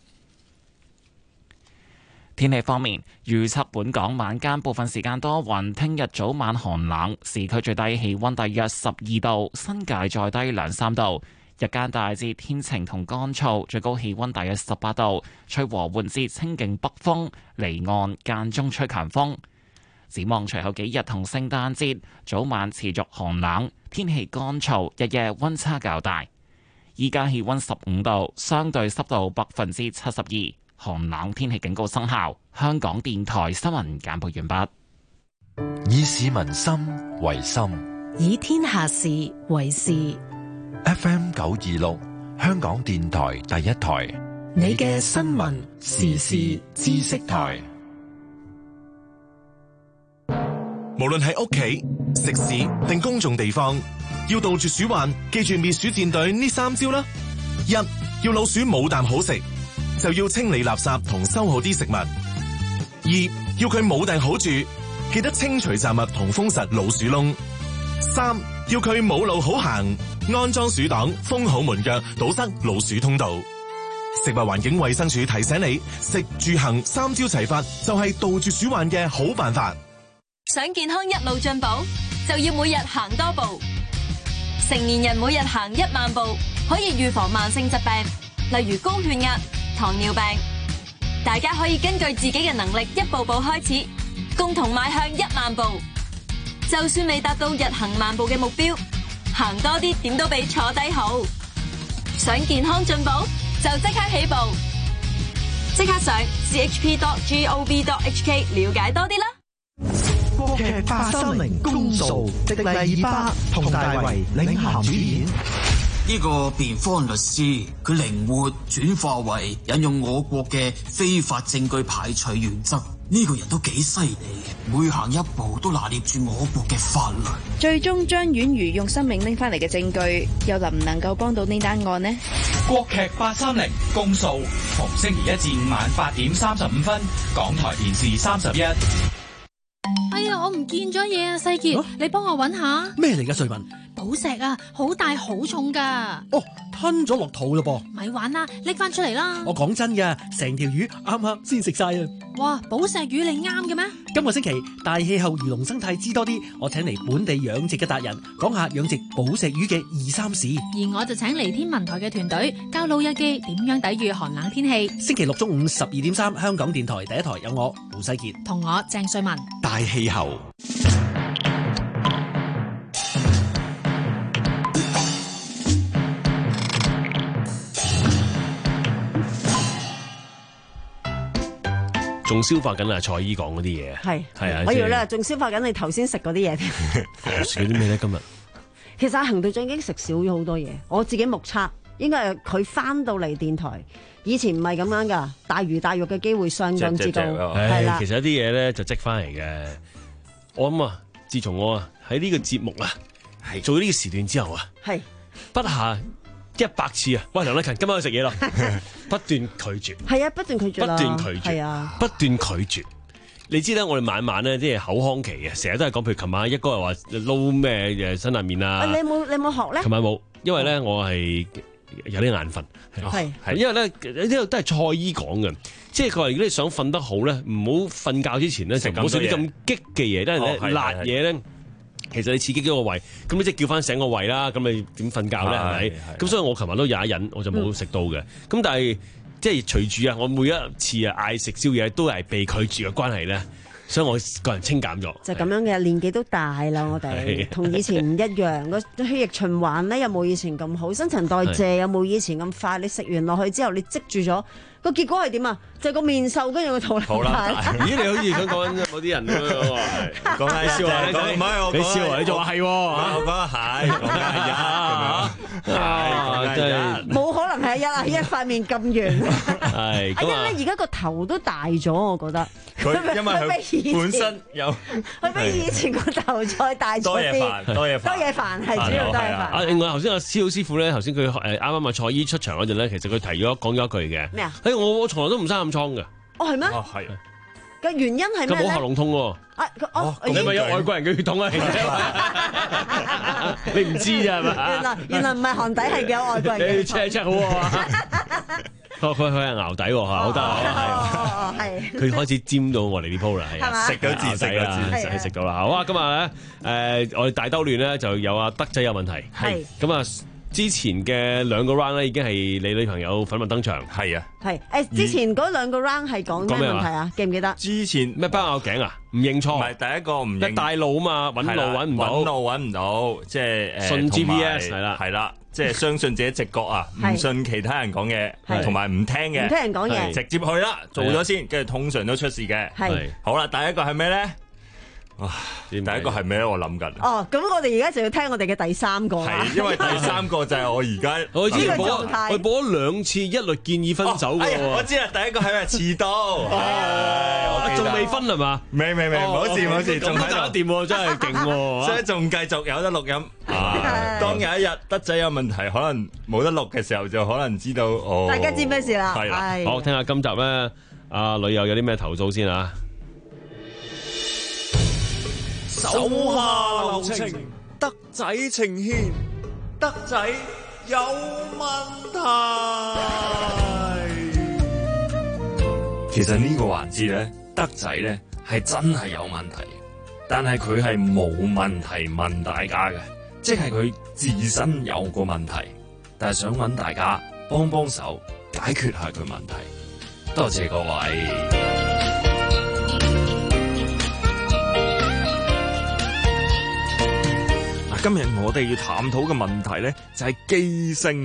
天氣方面，預測本港晚間部分時間多雲，聽日早晚寒冷，市區最低氣溫大約十二度，新界再低兩三度。日間大致天晴同乾燥，最高氣溫大約十八度，吹和緩至清勁北風，離岸間中吹強風。展望隨後幾日同聖誕節，早晚持續寒冷，天氣乾燥，日夜溫差較大。依家氣溫十五度，相對濕度百分之七十二。寒冷天氣警告生效。香港電台新聞簡報完畢。 以市民心為心， 以天下事為事。 F M 九二六，香港電台第一台， 你嘅新聞時事知識台。 無論喺屋企、食肆定公眾地方，要杜絕鼠患，記住滅鼠戰隊呢三招啦。一，要老鼠冇啖好食，就要清理垃圾同收好啲食物。二，要佢冇埞好住，記得清除雜物同封實老鼠窿。三，要佢冇路好行，安裝鼠擋，封好門腳，堵塞老鼠通道。食物環境衛生署提醒你，食住行三招齊發，就係杜絕鼠患嘅好辦法。 想健康一路進步，就要每日行多步。成年人每日行一萬步，可以預防慢性疾病，例如高血壓、糖尿病。大家可以根據自己嘅能力一步步開始，共同邁向一萬步。就算未達到日行萬步嘅目標，行多啲點都比坐低好。想健康進步，就即刻起步，即刻上 c h p dot gov dot h k 了解多啲啦。 國劇八三零公訴，迪麗熱巴、佟大為領銜主演。 呢個辯方律師，佢靈活轉化為引用我國嘅非法證據排除原則，呢、這個人都幾犀利，每行一步都拿捏住我國嘅法律。 最終張婉如用生命拎翻嚟嘅證據，又能唔能夠幫到呢單案呢？ 國劇八三零公訴，逢星期一至五晚八點三十五分，港台電視三十一。 哎呀，我唔見咗嘢啊！世傑，啊、你幫我揾下。 咩嚟㗎？瑞文？ 寶石啊，好大好重噶。 哦，吞咗落肚啦噃。 咪玩啦，拎翻出嚟啦。 我講真㗎，成條魚啱啱先食晒啊！ 哇，寶石魚你啱嘅咩？ 今個星期大氣候魚龍生態知多啲，我請嚟本地養殖嘅達人講下養殖寶石魚嘅二三事。 而我就請嚟天文台嘅團隊教老友記點樣抵禦寒冷天氣。 星期六中午十二點三，香港電台第一台有我胡世傑同我鄭瑞文。 大氣候。 仲消化緊啊！蔡姨講嗰啲嘢， 係係啊， 我以為咧仲消化緊你頭先食嗰啲嘢添。 食咗啲咩咧？今日其實阿恒隊長已經食少咗好多嘢，我自己目測應該係佢翻到嚟電台，以前唔係咁樣噶，大魚大肉嘅機會相當之高，係啦。 其實有啲嘢咧就積翻嚟嘅。我諗啊，自從我啊喺呢個節目啊做呢個時段之後啊，係不下一百次啊！喂，梁禮勤，今晚去食嘢咯，不斷拒絕， 係啊，不斷拒絕， 不斷拒絕，係啊， 不斷拒絕。你知咧，我哋晚晚咧即係口腔期嘅，成日都係講，譬如琴晚一哥又話撈咩誒辛辣麵啊， 你冇你冇學咧？ 琴晚冇，因為咧我係有啲眼瞓，係係，因為咧呢個都係蔡姨講嘅，即係佢話如果你想瞓得好咧，唔好瞓覺之前咧就唔好食啲咁激嘅嘢，因為咧辣嘢咧。其實你刺激咗個胃，咁你即係叫翻醒個胃啦，咁你點瞓覺咧？係咪？咁所以我琴日都忍一忍，我就冇食到嘅。咁、嗯、但係即係隨住啊，我每一次啊嗌食宵夜都係被拒絕嘅關係咧，所以我個人清減咗。 就咁樣嘅，年紀都大啦，我哋同以前唔一樣，個血液循環咧又冇以前咁好，新陳代謝又冇以前咁快。你食完落去之後，你積住咗。個結果係點啊？就係、個面瘦，跟住個肚好啦。 咦？你好似想講緊某啲人咁樣喎， 講下笑啊！唔係我你笑啊！你仲話係喎？ 我講下係，講下係啊！ 真係冇可能係一啊！一塊面咁圓。 係咁啊！ 而家個頭都大咗，我覺得。 佢因為佢本身有， 佢比以前個頭再大咗啲。多嘢煩， 多嘢煩， 多嘢煩係主要多嘢煩。 啊！另外頭先阿蕭師傅咧，頭先佢誒啱啱啊蔡姨出場嗰陣咧，其實佢提咗講咗一句嘅咩啊？我我從來都唔生暗瘡嘅。 哦，係咩？ 哦，係。 嘅原因係咩咧？ 佢冇喉嚨痛喎。 啊，哦， 你咪有外國人嘅血統啊？你唔知咋係嘛？ 原來原來唔係寒底係有外國人嘅。 你 check check 好啊！佢佢佢係淆底喎，好得哦，係。 佢開始沾到我哋呢鋪啦，係啊，食咗字食啦，係食到啦。好啊，今日咧誒，我哋大兜亂咧就有阿德仔有問題，係咁啊。之前嘅兩個 round 咧已經係你女朋友粉墨登場，係啊， 係誒之前嗰兩個 round 係講咩問題啊？記唔記得？ 之前咩包拗頸啊？唔認錯， 唔係第一個唔認帶路啊嘛，揾路揾唔到， 揾路揾唔到，即係誒信 G P S 係啦， 係啦，即係相信自己直覺啊，唔信其他人講嘢，同埋唔聽嘅， 唔聽人講嘢， 直接去啦，做咗先，跟住通常都出事嘅。係好啦，第一個係咩咧？哇！第一個係咩咧？我諗緊。 哦，咁我哋而家就要聽我哋嘅第三個啦。 係，因為第三個就係我而家我之前播，我播咗兩次，一律建議分手嘅喎。 我知啦，第一個係咪遲到？ 仲未分係嘛？ 未未未，唔好事唔好事，仲喺度掂喎，真係勁喎！ 所以仲繼續有得錄音。當有一日德仔有問題，可能冇得錄嘅時候，就可能知道哦。 大家知咩事啦？ 係啦， 好聽下今集咧，阿女友有啲咩投訴先啊？ 手下留情，德仔情牽，德仔有問題。 其實呢個環節咧，德仔咧係真係有問題，但係佢係冇問題問大家嘅，即係佢自身有個問題，但係想揾大家幫幫手解決下佢問題。多謝各位。今日我哋要探討嘅問題咧就係機聲啊！咁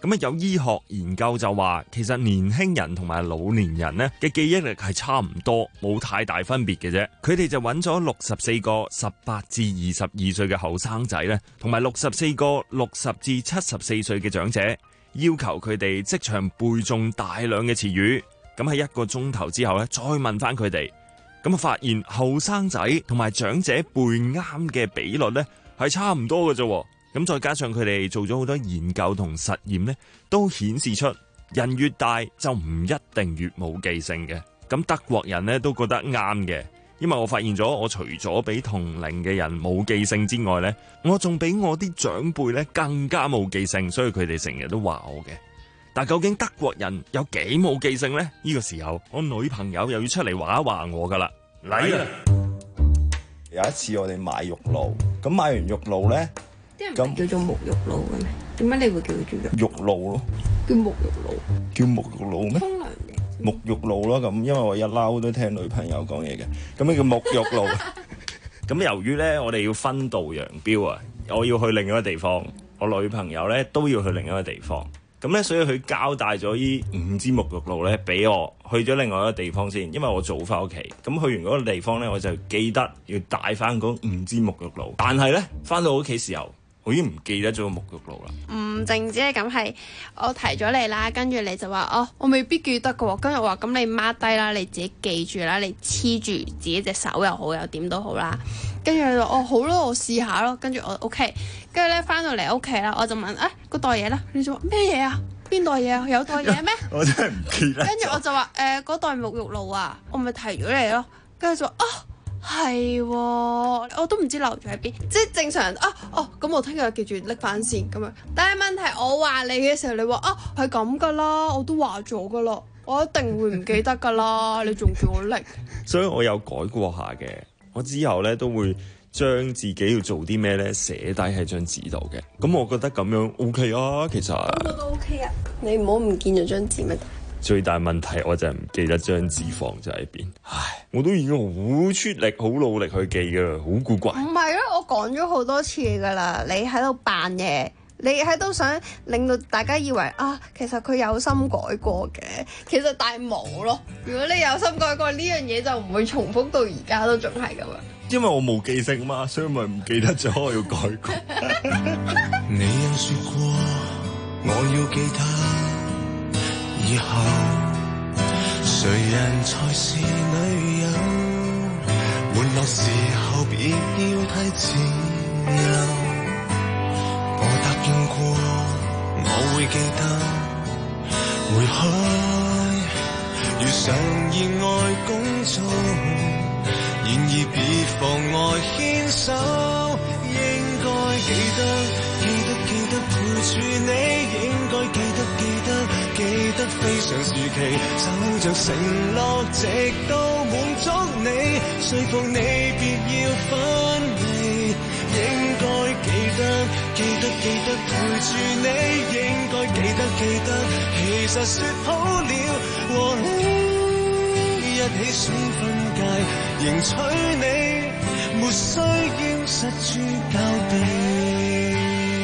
咁啊有醫學研究就話，其實年輕人同埋老年人呢嘅記憶力係差唔多，冇太大分別嘅啫。佢哋就揾咗六十四個十八至二十二歲嘅後生仔呢，同埋六十四個六十至七十四歲嘅長者，要求佢哋即場背誦大量嘅詞語。咁喺一個鐘頭之後呢，再問翻佢哋，咁啊發現後生仔同埋長者背啱嘅比率呢係差唔多嘅啫。咁再加上佢哋做咗好多研究同實驗呢，都顯示出人越大就唔一定越冇記性嘅。咁德國人呢都覺得啱嘅，因為我發現咗，我除咗比同齡嘅人冇記性之外呢，我仲比我啲長輩呢更加冇記性，所以佢哋成日都話我嘅。但究竟德國人有幾冇記性呢？呢個時候我女朋友又要出嚟話一話我噶啦，嚟啦！ 有一次我哋買肉爐，咁買完肉爐呢。咁叫做沐浴露嘅咩？點解你會叫佢做肉露咯？ 叫沐浴露？ 叫沐浴露咩？ 沖涼嘅沐浴露咯，咁因為我一嬲都聽女朋友講嘢嘅，咁咩叫沐浴露？ 咁由於咧我哋要分道揚鑣啊，我要去另一個地方，我女朋友咧都要去另一個地方，咁咧所以佢交代咗呢五支沐浴露咧俾我，去咗另外一個地方先，因為我早翻屋企，咁去完嗰個地方咧我就記得要帶翻嗰五支沐浴露，但係咧翻到屋企時候，我已經唔記得咗個沐浴露啦。 唔淨止係咁，係我提咗你啦，跟住你就話哦，我未必記得嘅喎。跟住我話咁你 mark 低啦，你自己記住啦，你黐住自己隻手又好，又點都好啦。跟住佢就哦好咯，我試下咯。跟住我 OK，跟住咧翻到嚟屋企啦，我就問誒嗰袋嘢啦，你就話咩嘢啊？邊袋嘢啊？有袋嘢咩？ 我真係唔記得。 跟住我就話誒嗰袋沐浴露啊，我咪提咗你咯。跟住就話啊。哦係喎，我都唔知留咗喺邊，即係正常啊。哦，咁我聽日記住拎翻先咁樣。但係問題我話你嘅時候，你話啊係咁噶啦，我都話咗噶啦，我一定會唔記得噶啦，你仲叫我拎？ 所以我有改過下嘅，我之後咧都會將自己要做啲咩咧寫低喺張紙度嘅。咁我覺得咁樣 OK 啊，其實我都 OK 啊，你唔好唔見咗張紙咪得。 最大問題我就係唔記得張紙放咗喺邊，唉，我都已經好出力、好努力去記噶啦，好古怪。 唔係咯，我講咗好多次噶啦，你喺度扮嘢，你喺度想令到大家以為啊，其實佢有心改過嘅，其實但係冇咯。如果你有心改過呢樣嘢，就唔會重複到而家都仲係咁樣。 因為我冇記性嘛，所以咪唔記得咗我要改過。 你有說過我要記得。以後誰人才是女友？玩樂時候別要太自由。我答應過我會記得，回去遇上意外工作，然而別妨礙牽手，應該記得。記得記得陪住你，應該記得記得記得非常時期，守着承諾直到滿足你，說服你別要分離，應該記得記得記得陪住你，應該記得記得，其實說好了和你一起選分界，迎娶你，沒需要失諸交臂。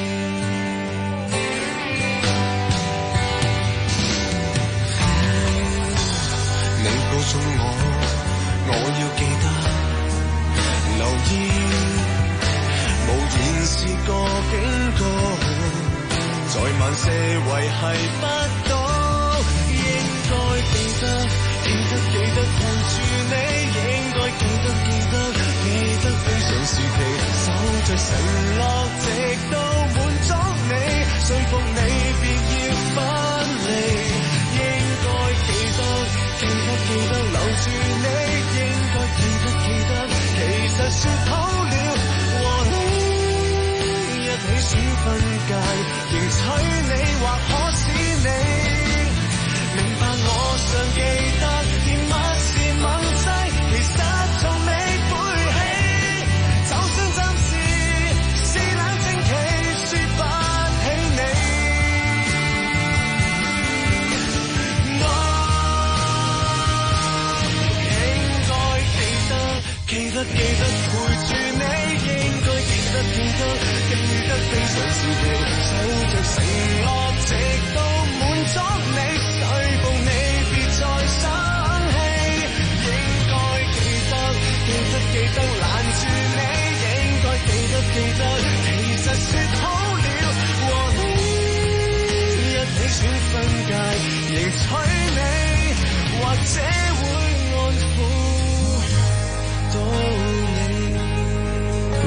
告訴我，我要記得留意，無言是個警告，在晚些維繫不到，應該記得，記得記得陪住你，應該記得記得記得非常時期，守着承諾直到滿足你，說服你別要分離，應該記得。記得記得留住你，應該記得記得，其實說好了和你一起選分界，迎娶你或可使你明白我尚記得，甜蜜是猛劑，其實從未背棄，就算暫時是冷靜期，說不起你。記得記得陪住你，應該記得記得記得非常時期，守着承諾直到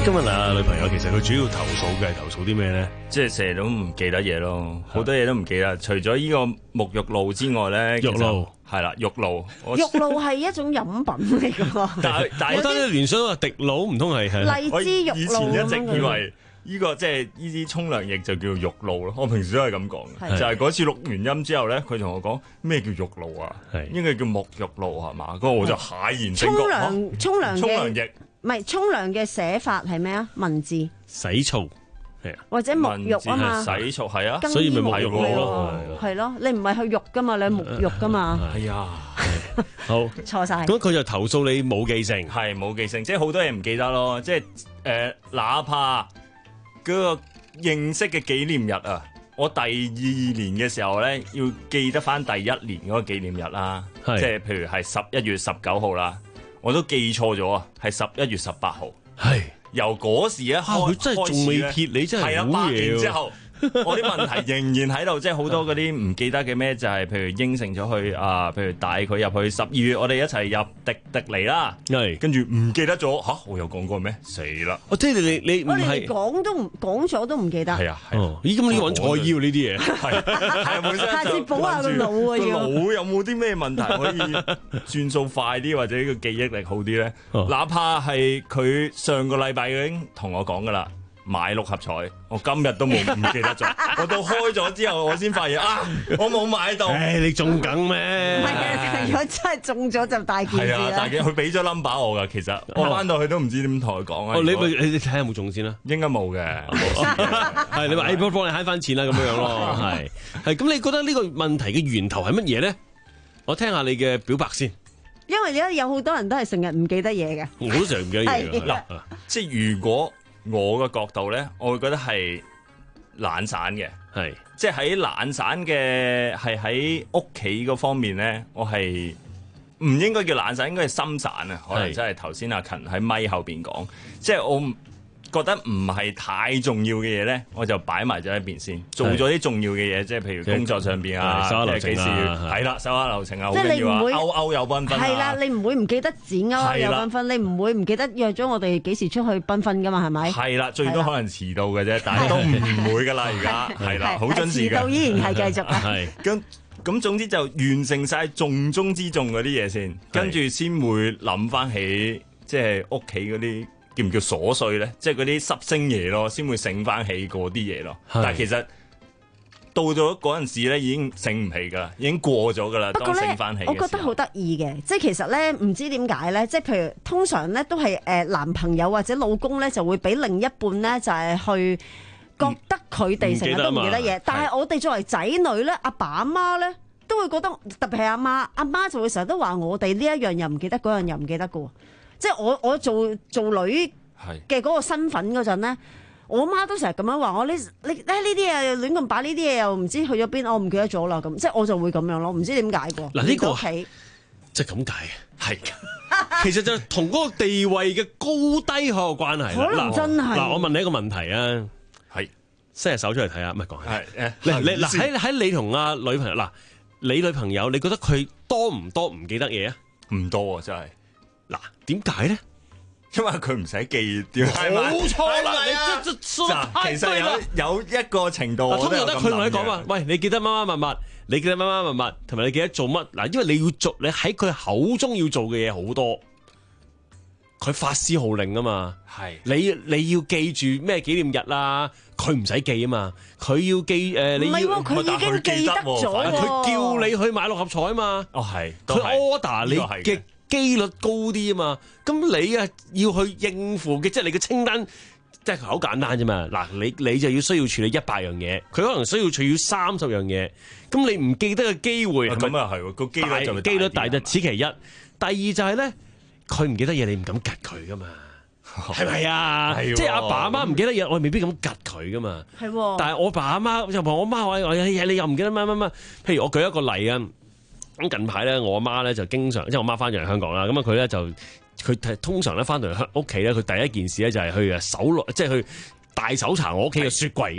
今日啊，女朋友其實佢主要投訴嘅係投訴啲咩咧？ 即係成日都唔記得嘢咯，好多嘢都唔記得。除咗呢個沐浴露之外咧， 浴露係啦，浴露。 浴露係一種飲品嚟㗎。 但係但係， 我覺得聯想話滴露唔通係係荔枝浴露。 以前一直以為呢個即係呢啲沖涼液就叫浴露咯。我平時都係咁講嘅，就係嗰次錄完音之後咧，佢同我講咩叫浴露啊？應該叫沐浴露係嘛？嗰個我就蟹然醒覺。 沖涼沖涼沖涼液。 唔係沖涼嘅寫法係咩啊？文字洗澡係啊， 或者沐浴啊嘛， 洗澡係啊， 所以咪沐浴露咯， 係咯，你唔係去浴噶嘛，你去沐浴噶嘛， 係啊， 好錯晒。 咁佢就投訴你冇記性， 係冇記性，即係好多嘢唔記得咯，即係誒，哪怕嗰個認識嘅紀念日啊，我第二年嘅時候咧，要記得翻第一年嗰個紀念日啦，即係譬如係十一月十九號啦。我都記錯咗啊，係十一月十八號。 係由嗰時一開， 佢真係仲未撇你，真係好嘢。 然之後，我啲問題仍然喺度，即係好多嗰啲唔記得嘅咩，就係譬如應承咗去啊，譬如帶佢入去十二月，我哋一齊入迪迪尼啦。 係，跟住唔記得咗嚇，我有講過咩？死啦！ 我即係你你唔係講都唔講咗都唔記得。 係啊， 哦，咦咁你揾菜要呢啲嘢？ 係， 下次補下個腦啊要。 個腦有冇啲咩問題可以轉數快啲，或者個記憶力好啲咧？哪怕係佢上個禮拜已經同我講噶啦。買六合彩，我今日都冇唔記得咗。我到開咗之後，我先發現啊，我冇買到。 誒，你中緊咩？ 唔係啊，如果真係中咗就大件事啦。 係啊，大件，佢俾咗 number 我㗎。其實我翻到去都唔知點同佢講啊。 哦，你你你睇下有冇中先啦？ 應該冇嘅。 係你話誒，幫幫你慳翻錢啦，咁樣樣咯。係係咁，你覺得呢個問題嘅源頭係乜嘢咧？我聽下你嘅表白先。 因為而家有好多人都係成日唔記得嘢嘅。 我都成日唔記得嘢㗎。 嗱，即係如果。我嘅角度咧，我會覺得係懶散嘅， 係即係喺懶散嘅，係喺屋企嗰方面咧，我係唔應該叫懶散，應該係心散啊。可能真係頭先阿勤喺咪後邊講，即係我覺得唔係太重要嘅嘢咧，我就擺埋咗一邊先，做咗啲重要嘅嘢，即係譬如工作上邊啊， 手下留情啊， 係啦，手下留情啊，好緊要啊，勾勾有繽紛係啦，你唔會唔記得剪勾勾有繽紛，你唔會唔記得約咗我哋幾時出去繽紛噶嘛，係咪？ 係啦，最多可能遲到嘅啫，但係都唔會噶啦，而家係啦，好準時嘅。 遲到依然係繼續啊。 係咁咁，總之就完成晒重中之重嗰啲嘢先，跟住先會諗翻起即係屋企嗰啲。叫唔叫瑣碎咧？即係嗰啲濕星嘢咯，先會醒翻起嗰啲嘢咯。但係其實到咗嗰陣時咧，已經醒唔起噶啦，已經過咗噶啦。當醒翻起嘅時候， 我覺得好得意嘅，即係其實咧，唔知點解咧，即係譬如通常咧都係誒男朋友或者老公咧就會俾另一半咧就係去覺得佢哋成日都唔記得嘢，但係我哋作為仔女咧，阿爸阿媽咧都會覺得，特別係阿媽，阿媽就會成日都話我哋呢一樣又唔記得，嗰樣又唔記得噶。即係我我做做女嘅嗰個身份嗰陣咧，我媽都成日咁樣話我，你你咧呢啲嘢亂咁擺，呢啲嘢又唔知去咗邊，我唔記得咗啦咁，即係我就會咁樣咯，唔知點解喎。 嗱呢個係即係咁解嘅，係其實就同嗰個地位嘅高低好有關係。 可能真係嗱，我問你一個問題啊，係伸隻手出嚟睇下，唔係講係誒，你你嗱喺喺你同阿女朋友嗱，你女朋友你覺得佢多唔多唔記得嘢啊？ 唔多啊，真係。 嗱，點解咧？ 因為佢唔使記， 冇錯啦，你即即其實有有一個程度， 通常得佢同你講話，喂，你記得乜乜物物，你記得乜乜物物，同埋你記得做乜？嗱，因為你要做，你喺佢口中要做嘅嘢好多，佢發施號令啊嘛，係你你要記住咩紀念日啊？佢唔使記啊嘛，佢要記誒，你要佢已經記得咗， 佢叫你去買六合彩啊嘛， 哦係， 佢 order 你嘅。機率高啲啊嘛，咁你啊要去應付嘅，即係你嘅清單，即係好簡單啫嘛。嗱，你你就要需要處理一百樣嘢，佢可能需要處理三十樣嘢，咁你唔記得嘅機會係咪？ 咁啊係，個機率就機率大就此其一。第二就係咧，佢唔記得嘢，你唔敢吉佢噶嘛，係咪啊？即係阿爸阿媽唔記得嘢，我未必咁吉佢噶嘛。 係，但係我爸阿媽就話我媽話我嘢，你又唔記得乜乜乜。譬如我舉一個例啊。咁近排咧，我阿媽咧就經常，即係我媽翻咗嚟香港啦。咁啊，佢咧就佢通常咧翻到嚟屋企咧，佢第一件事咧就係去啊搜羅，即係去大搜查我屋企嘅雪櫃嘅。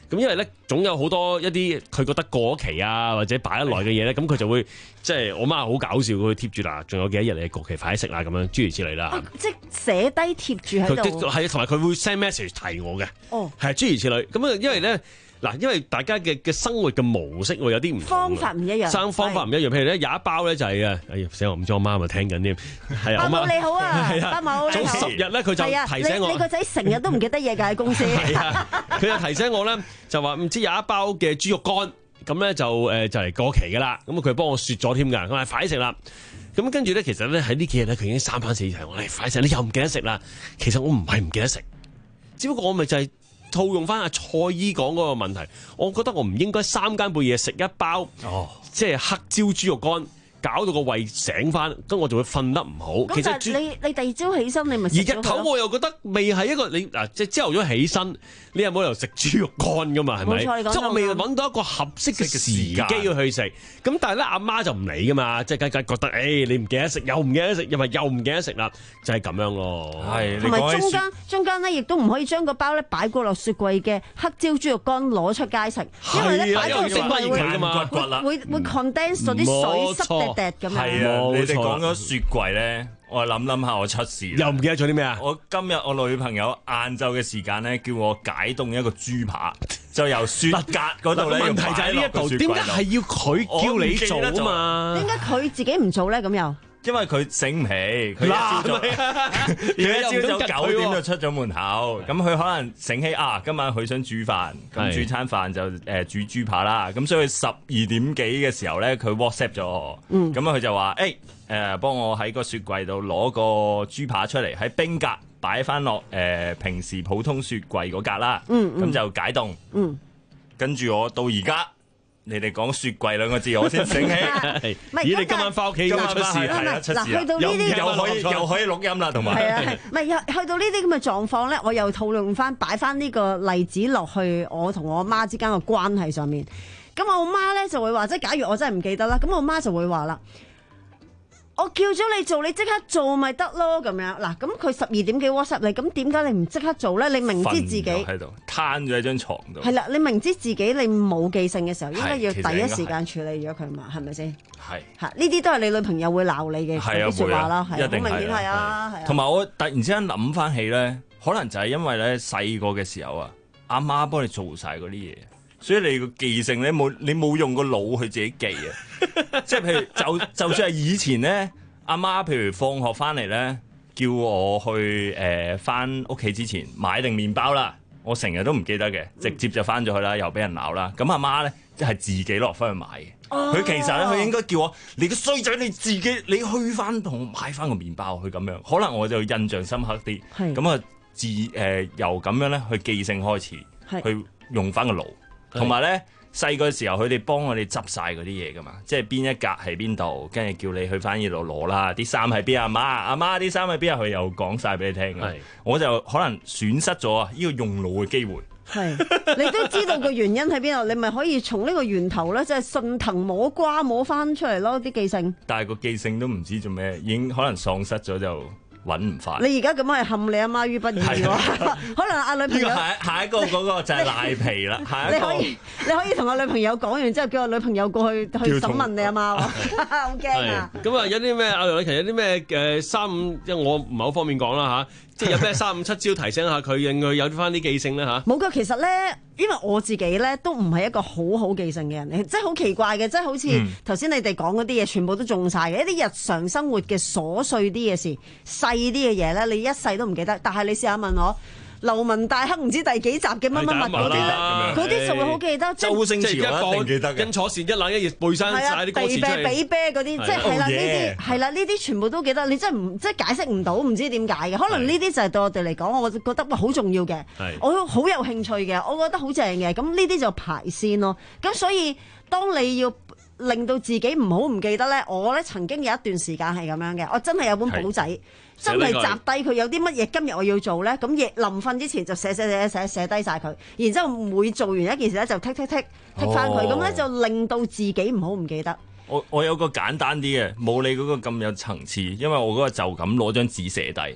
咁因為咧總有好多一啲佢覺得過期啊或者擺得耐嘅嘢咧，咁佢就會即係我媽好搞笑，佢會貼住嗱，仲有幾多日你過期快啲食啦咁樣諸如此類啦。 啊、即係寫低貼住喺度。 係同埋佢會 send message 提我嘅。 哦， 係諸如此類。咁啊，因為咧。嗱，因為大家嘅嘅生活嘅模式會有啲唔同， 方法唔一樣， 生方法唔一樣。譬如咧有一包咧就係啊，哎呀死我唔知我媽咪聽緊添，係啊， 巴母你好啊，巴母你好。 早十日咧佢就提醒我， 你個仔成日都唔記得嘢㗎喺公司。 佢就提醒我咧，就話唔知有一包嘅豬肉乾，咁咧就誒就嚟過期㗎啦。咁佢幫我雪咗添㗎，佢話快啲食啦。咁跟住咧，其實咧喺呢幾日咧，佢已經三番四次提我，你快啲食，你又唔記得食啦。其實我唔係唔記得食，只不過我咪就係、是。套用翻阿蔡姨講嗰個問題，我覺得我唔應該三更半夜食一包，哦、即係黑椒豬肉乾，搞到個胃醒翻，咁我就會瞓得唔好。其實你你第二朝起身你咪而日頭我又覺得未係一個你嗱，即係朝頭早起身，你有冇理由食豬肉乾噶嘛？係咪？即係我未揾到一個合適嘅時機去食。咁但係咧阿媽就唔理噶嘛，即係梗係覺得誒、欸、你唔記得食，又唔記得食，又咪又唔記得食啦，就係、是、咁樣咯。係同埋中間中間咧，亦都唔可以將個包咧擺過落雪櫃嘅黑椒豬肉乾攞出街食，因為咧擺過雪櫃會會會 condense 咗啲水濕滴滴咁樣。 係啊，你哋講咗雪櫃咧。我諗諗下，我出事又唔記得咗啲咩啊？ 我今日我女朋友晏晝嘅時間咧，叫我解凍一個豬扒，就由雪格嗰度咧。問題就喺呢一度， 點解係要佢叫你做啊嘛？ 點解佢自己唔做咧？咁又？ 因為佢醒唔起，佢一朝早，佢一朝早九點就出咗門口，咁佢可能醒起啊，今晚佢想煮飯，咁煮餐飯就誒煮豬扒啦，咁所以十二點幾嘅時候咧，佢 WhatsApp 咗我，咁啊佢就話誒誒幫我喺個雪櫃度攞個豬扒出嚟，喺冰格擺翻落誒平時普通雪櫃嗰格啦，咁就解凍，跟住我到而家。你哋講雪櫃兩個字，我先醒起。 咦？你今晚翻屋企咁出事係啦，出事去到呢啲又可以又可以錄音啦，同埋係啊，唔係去到呢啲咁嘅狀況咧，我又討論翻擺翻呢個例子落去我同我媽之間嘅關係上面。咁我媽咧就會話，即係假如我真係唔記得啦，咁我媽就會話啦。我叫咗你做，你即刻做咪得咯咁樣。嗱，咁佢十二點幾 WhatsApp 你，咁點解你唔即刻做咧？你明知自己喺度攤咗喺張床度。 係啦，你明知自己你冇記性嘅時候，應該要第一時間處理咗佢嘛，係咪先？係嚇，呢啲都係你女朋友會鬧你嘅啲説話啦，係好明顯係啊，係啊。 同埋我突然之間諗翻起咧，可能就係因為咧細個嘅時候啊，阿媽幫你做晒嗰啲嘢。所以你個記性咧冇，你冇用個腦去自己記啊！即係譬如就就算係以前咧，阿媽譬如放學翻嚟咧，叫我去誒翻屋企之前買定麵包啦，我成日都唔記得嘅，直接就翻咗去啦，又俾人鬧啦。咁阿媽咧即係自己落翻去買嘅。佢、哦、其實咧，佢應該叫我你個衰仔，你自己你去翻同我買翻個麵包去咁樣。可能我就印象深刻啲。咁啊，自誒、呃、由咁樣咧去記性開始，去用翻個腦。同埋咧，細個時候佢哋幫我哋執晒嗰啲嘢噶嘛，即係邊一格喺邊度，跟住叫你去翻呢度攞啦。啲衫喺邊啊？阿媽，阿媽啲衫喺邊啊？佢又講晒俾你聽。我就可能損失咗啊呢個用腦嘅機會。 係，你都知道個原因喺邊度，你咪可以從呢個源頭咧，即係順藤摸瓜摸翻出嚟咯啲記性。 但係個記性都唔知做咩，已經可能喪失咗就。揾唔翻。 你而家咁樣係陷你阿媽於不義喎。可能阿女朋友下下一個嗰個就係賴皮啦。下一個你可以你可以同阿女朋友講完之後，叫我女朋友過去去審問你阿媽喎。好驚啊！ 咁啊，有啲咩阿梁禮勤有啲咩誒三五，即係我唔係好方便講啦嚇。即係有咩三五七招提醒下佢，令佢有翻啲記性咧嚇。 冇㗎，其實咧，因為我自己咧都唔係一個好好記性嘅人嚟，即係好奇怪嘅，即係好似頭先你哋講嗰啲嘢，全部都中晒嘅。一啲日常生活嘅瑣碎啲嘅事、細啲嘅嘢咧，你一世都唔記得。但係你試下問我。流氓大亨唔知第幾集嘅乜乜乜嗰啲，嗰啲就會好記得。 周星馳一定記得嘅。 因錯線一冷一熱背山晒啲歌詞出嚟。 地啤比啤嗰啲，即係係啦，呢啲係啦，呢啲全部都記得。你真係唔即係解釋唔到，唔知點解嘅。可能呢啲就係對我哋嚟講，我覺得哇好重要嘅，我好有興趣嘅，我覺得好正嘅。咁呢啲就排先咯。咁所以當你要令到自己唔好唔記得咧，我咧曾經有一段時間係咁樣嘅，我真係有本簿仔。真係集低佢有啲乜嘢今日我要做咧，咁夜臨瞓之前就寫寫寫寫寫低晒佢，然之後每做完一件事咧就剔剔剔剔翻佢，咁咧就令到自己唔好唔記得。 我我有個簡單啲嘅，冇你嗰個咁有層次，因為我嗰個就咁攞張紙寫低，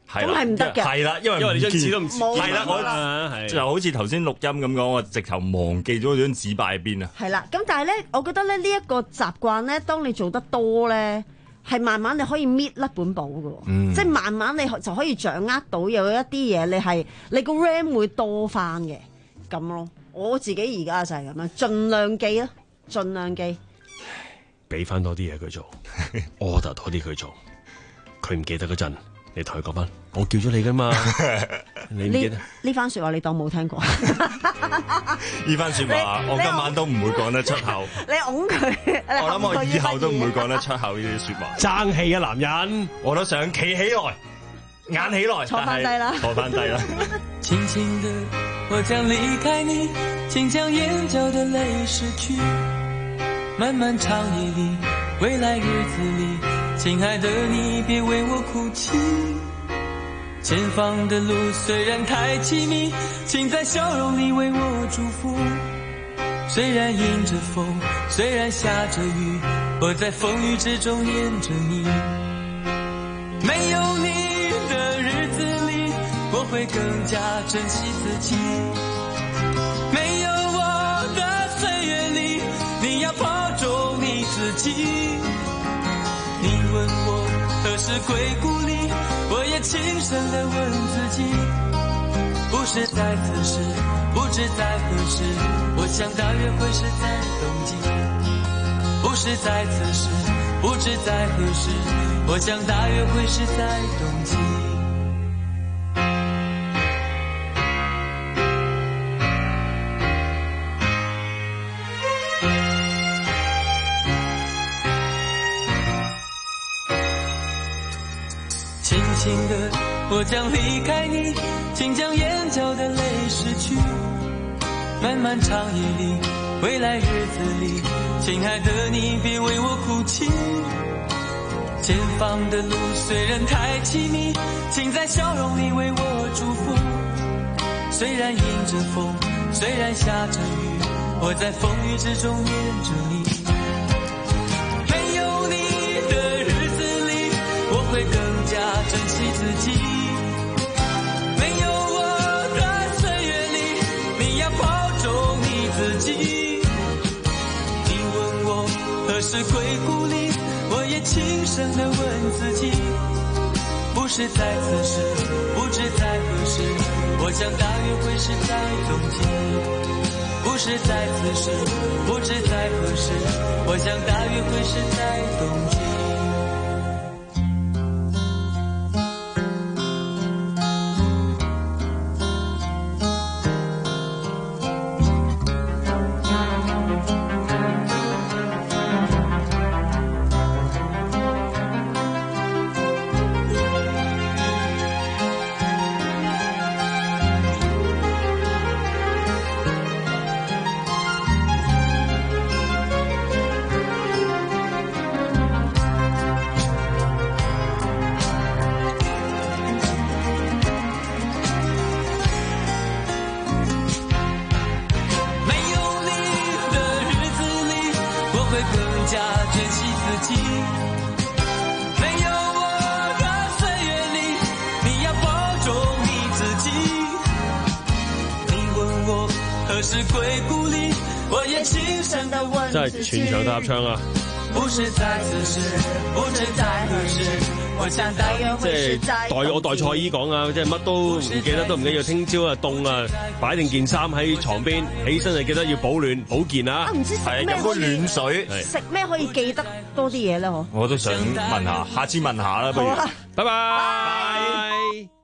係咁係唔得嘅。 係啦，因為因為你張紙都唔冇係啦，我就好似頭先錄音咁講，我直頭忘記咗張紙擺喺邊啊。 係啦，咁但係咧，我覺得咧呢一個習慣咧，當你做得多咧，係慢慢你可以搣甩本簿嘅， 嗯、 即係慢慢你就可以掌握到有一啲嘢，你係你個 RAM 會多翻嘅咁咯。我自己而家就係咁樣，盡量記啦，盡量記。 俾翻多啲嘢佢做，order 多啲佢做。佢唔記得嗰陣，你同佢講翻，我叫咗你噶嘛，你唔記得？ 呢番説話你當冇聽過？ 呢番説話我今晚都唔會講得出口。 你擁佢， 我諗我以後都唔會講得出口呢啲説話。 爭氣啊，男人！ 我都想企起來，眼起來， 坐翻低啦， 坐翻低啦。 輕輕的，我將離開你，請將眼角的淚拭去。漫漫長夜裡，未來日子裡，親愛的你別為我哭泣。前方的路雖然太淒迷，請在笑容裡為我祝福。雖然迎着風，雖然下着雨，我在風雨之中念着你。沒有你的日子裡，我會更加珍惜自己。沒有我的歲月裡，你要保重你自己。你問我何時歸故里，我也輕聲地問自己。不是在此時，不知在何時，我想大約會是在冬季。不是在此時，不知在何時，我想大約會是在冬季。輕輕的，我將離開你，請將眼角的淚拭去。漫漫長夜裡，未來日子裡，親愛的你別為我哭泣。前方的路雖然太淒迷，請在笑容裡為我祝福。雖然迎着風，雖然下着雨，我在風雨之中念着你。沒有你的日子裡，我會更加珍惜自己。沒有我的歲月裡，你要保重你自己。你問我何時歸故里，我也輕聲地問自己。不是在此時，不知在何時，我想大約會是在冬季。不是在此時，不知在何時，我想大約會是在冬季。 真係全場都合唱啊！即係代我代蔡姨講啊，即係乜都唔記得都唔緊要，聽朝啊凍啊，擺定件衫喺床邊，起身就記得要保暖保健啊！ 唔知食咩飲杯暖水， 食咩可以記得多啲嘢咧？嗬！ 我都想問下，下次問下啦，不如， 拜拜。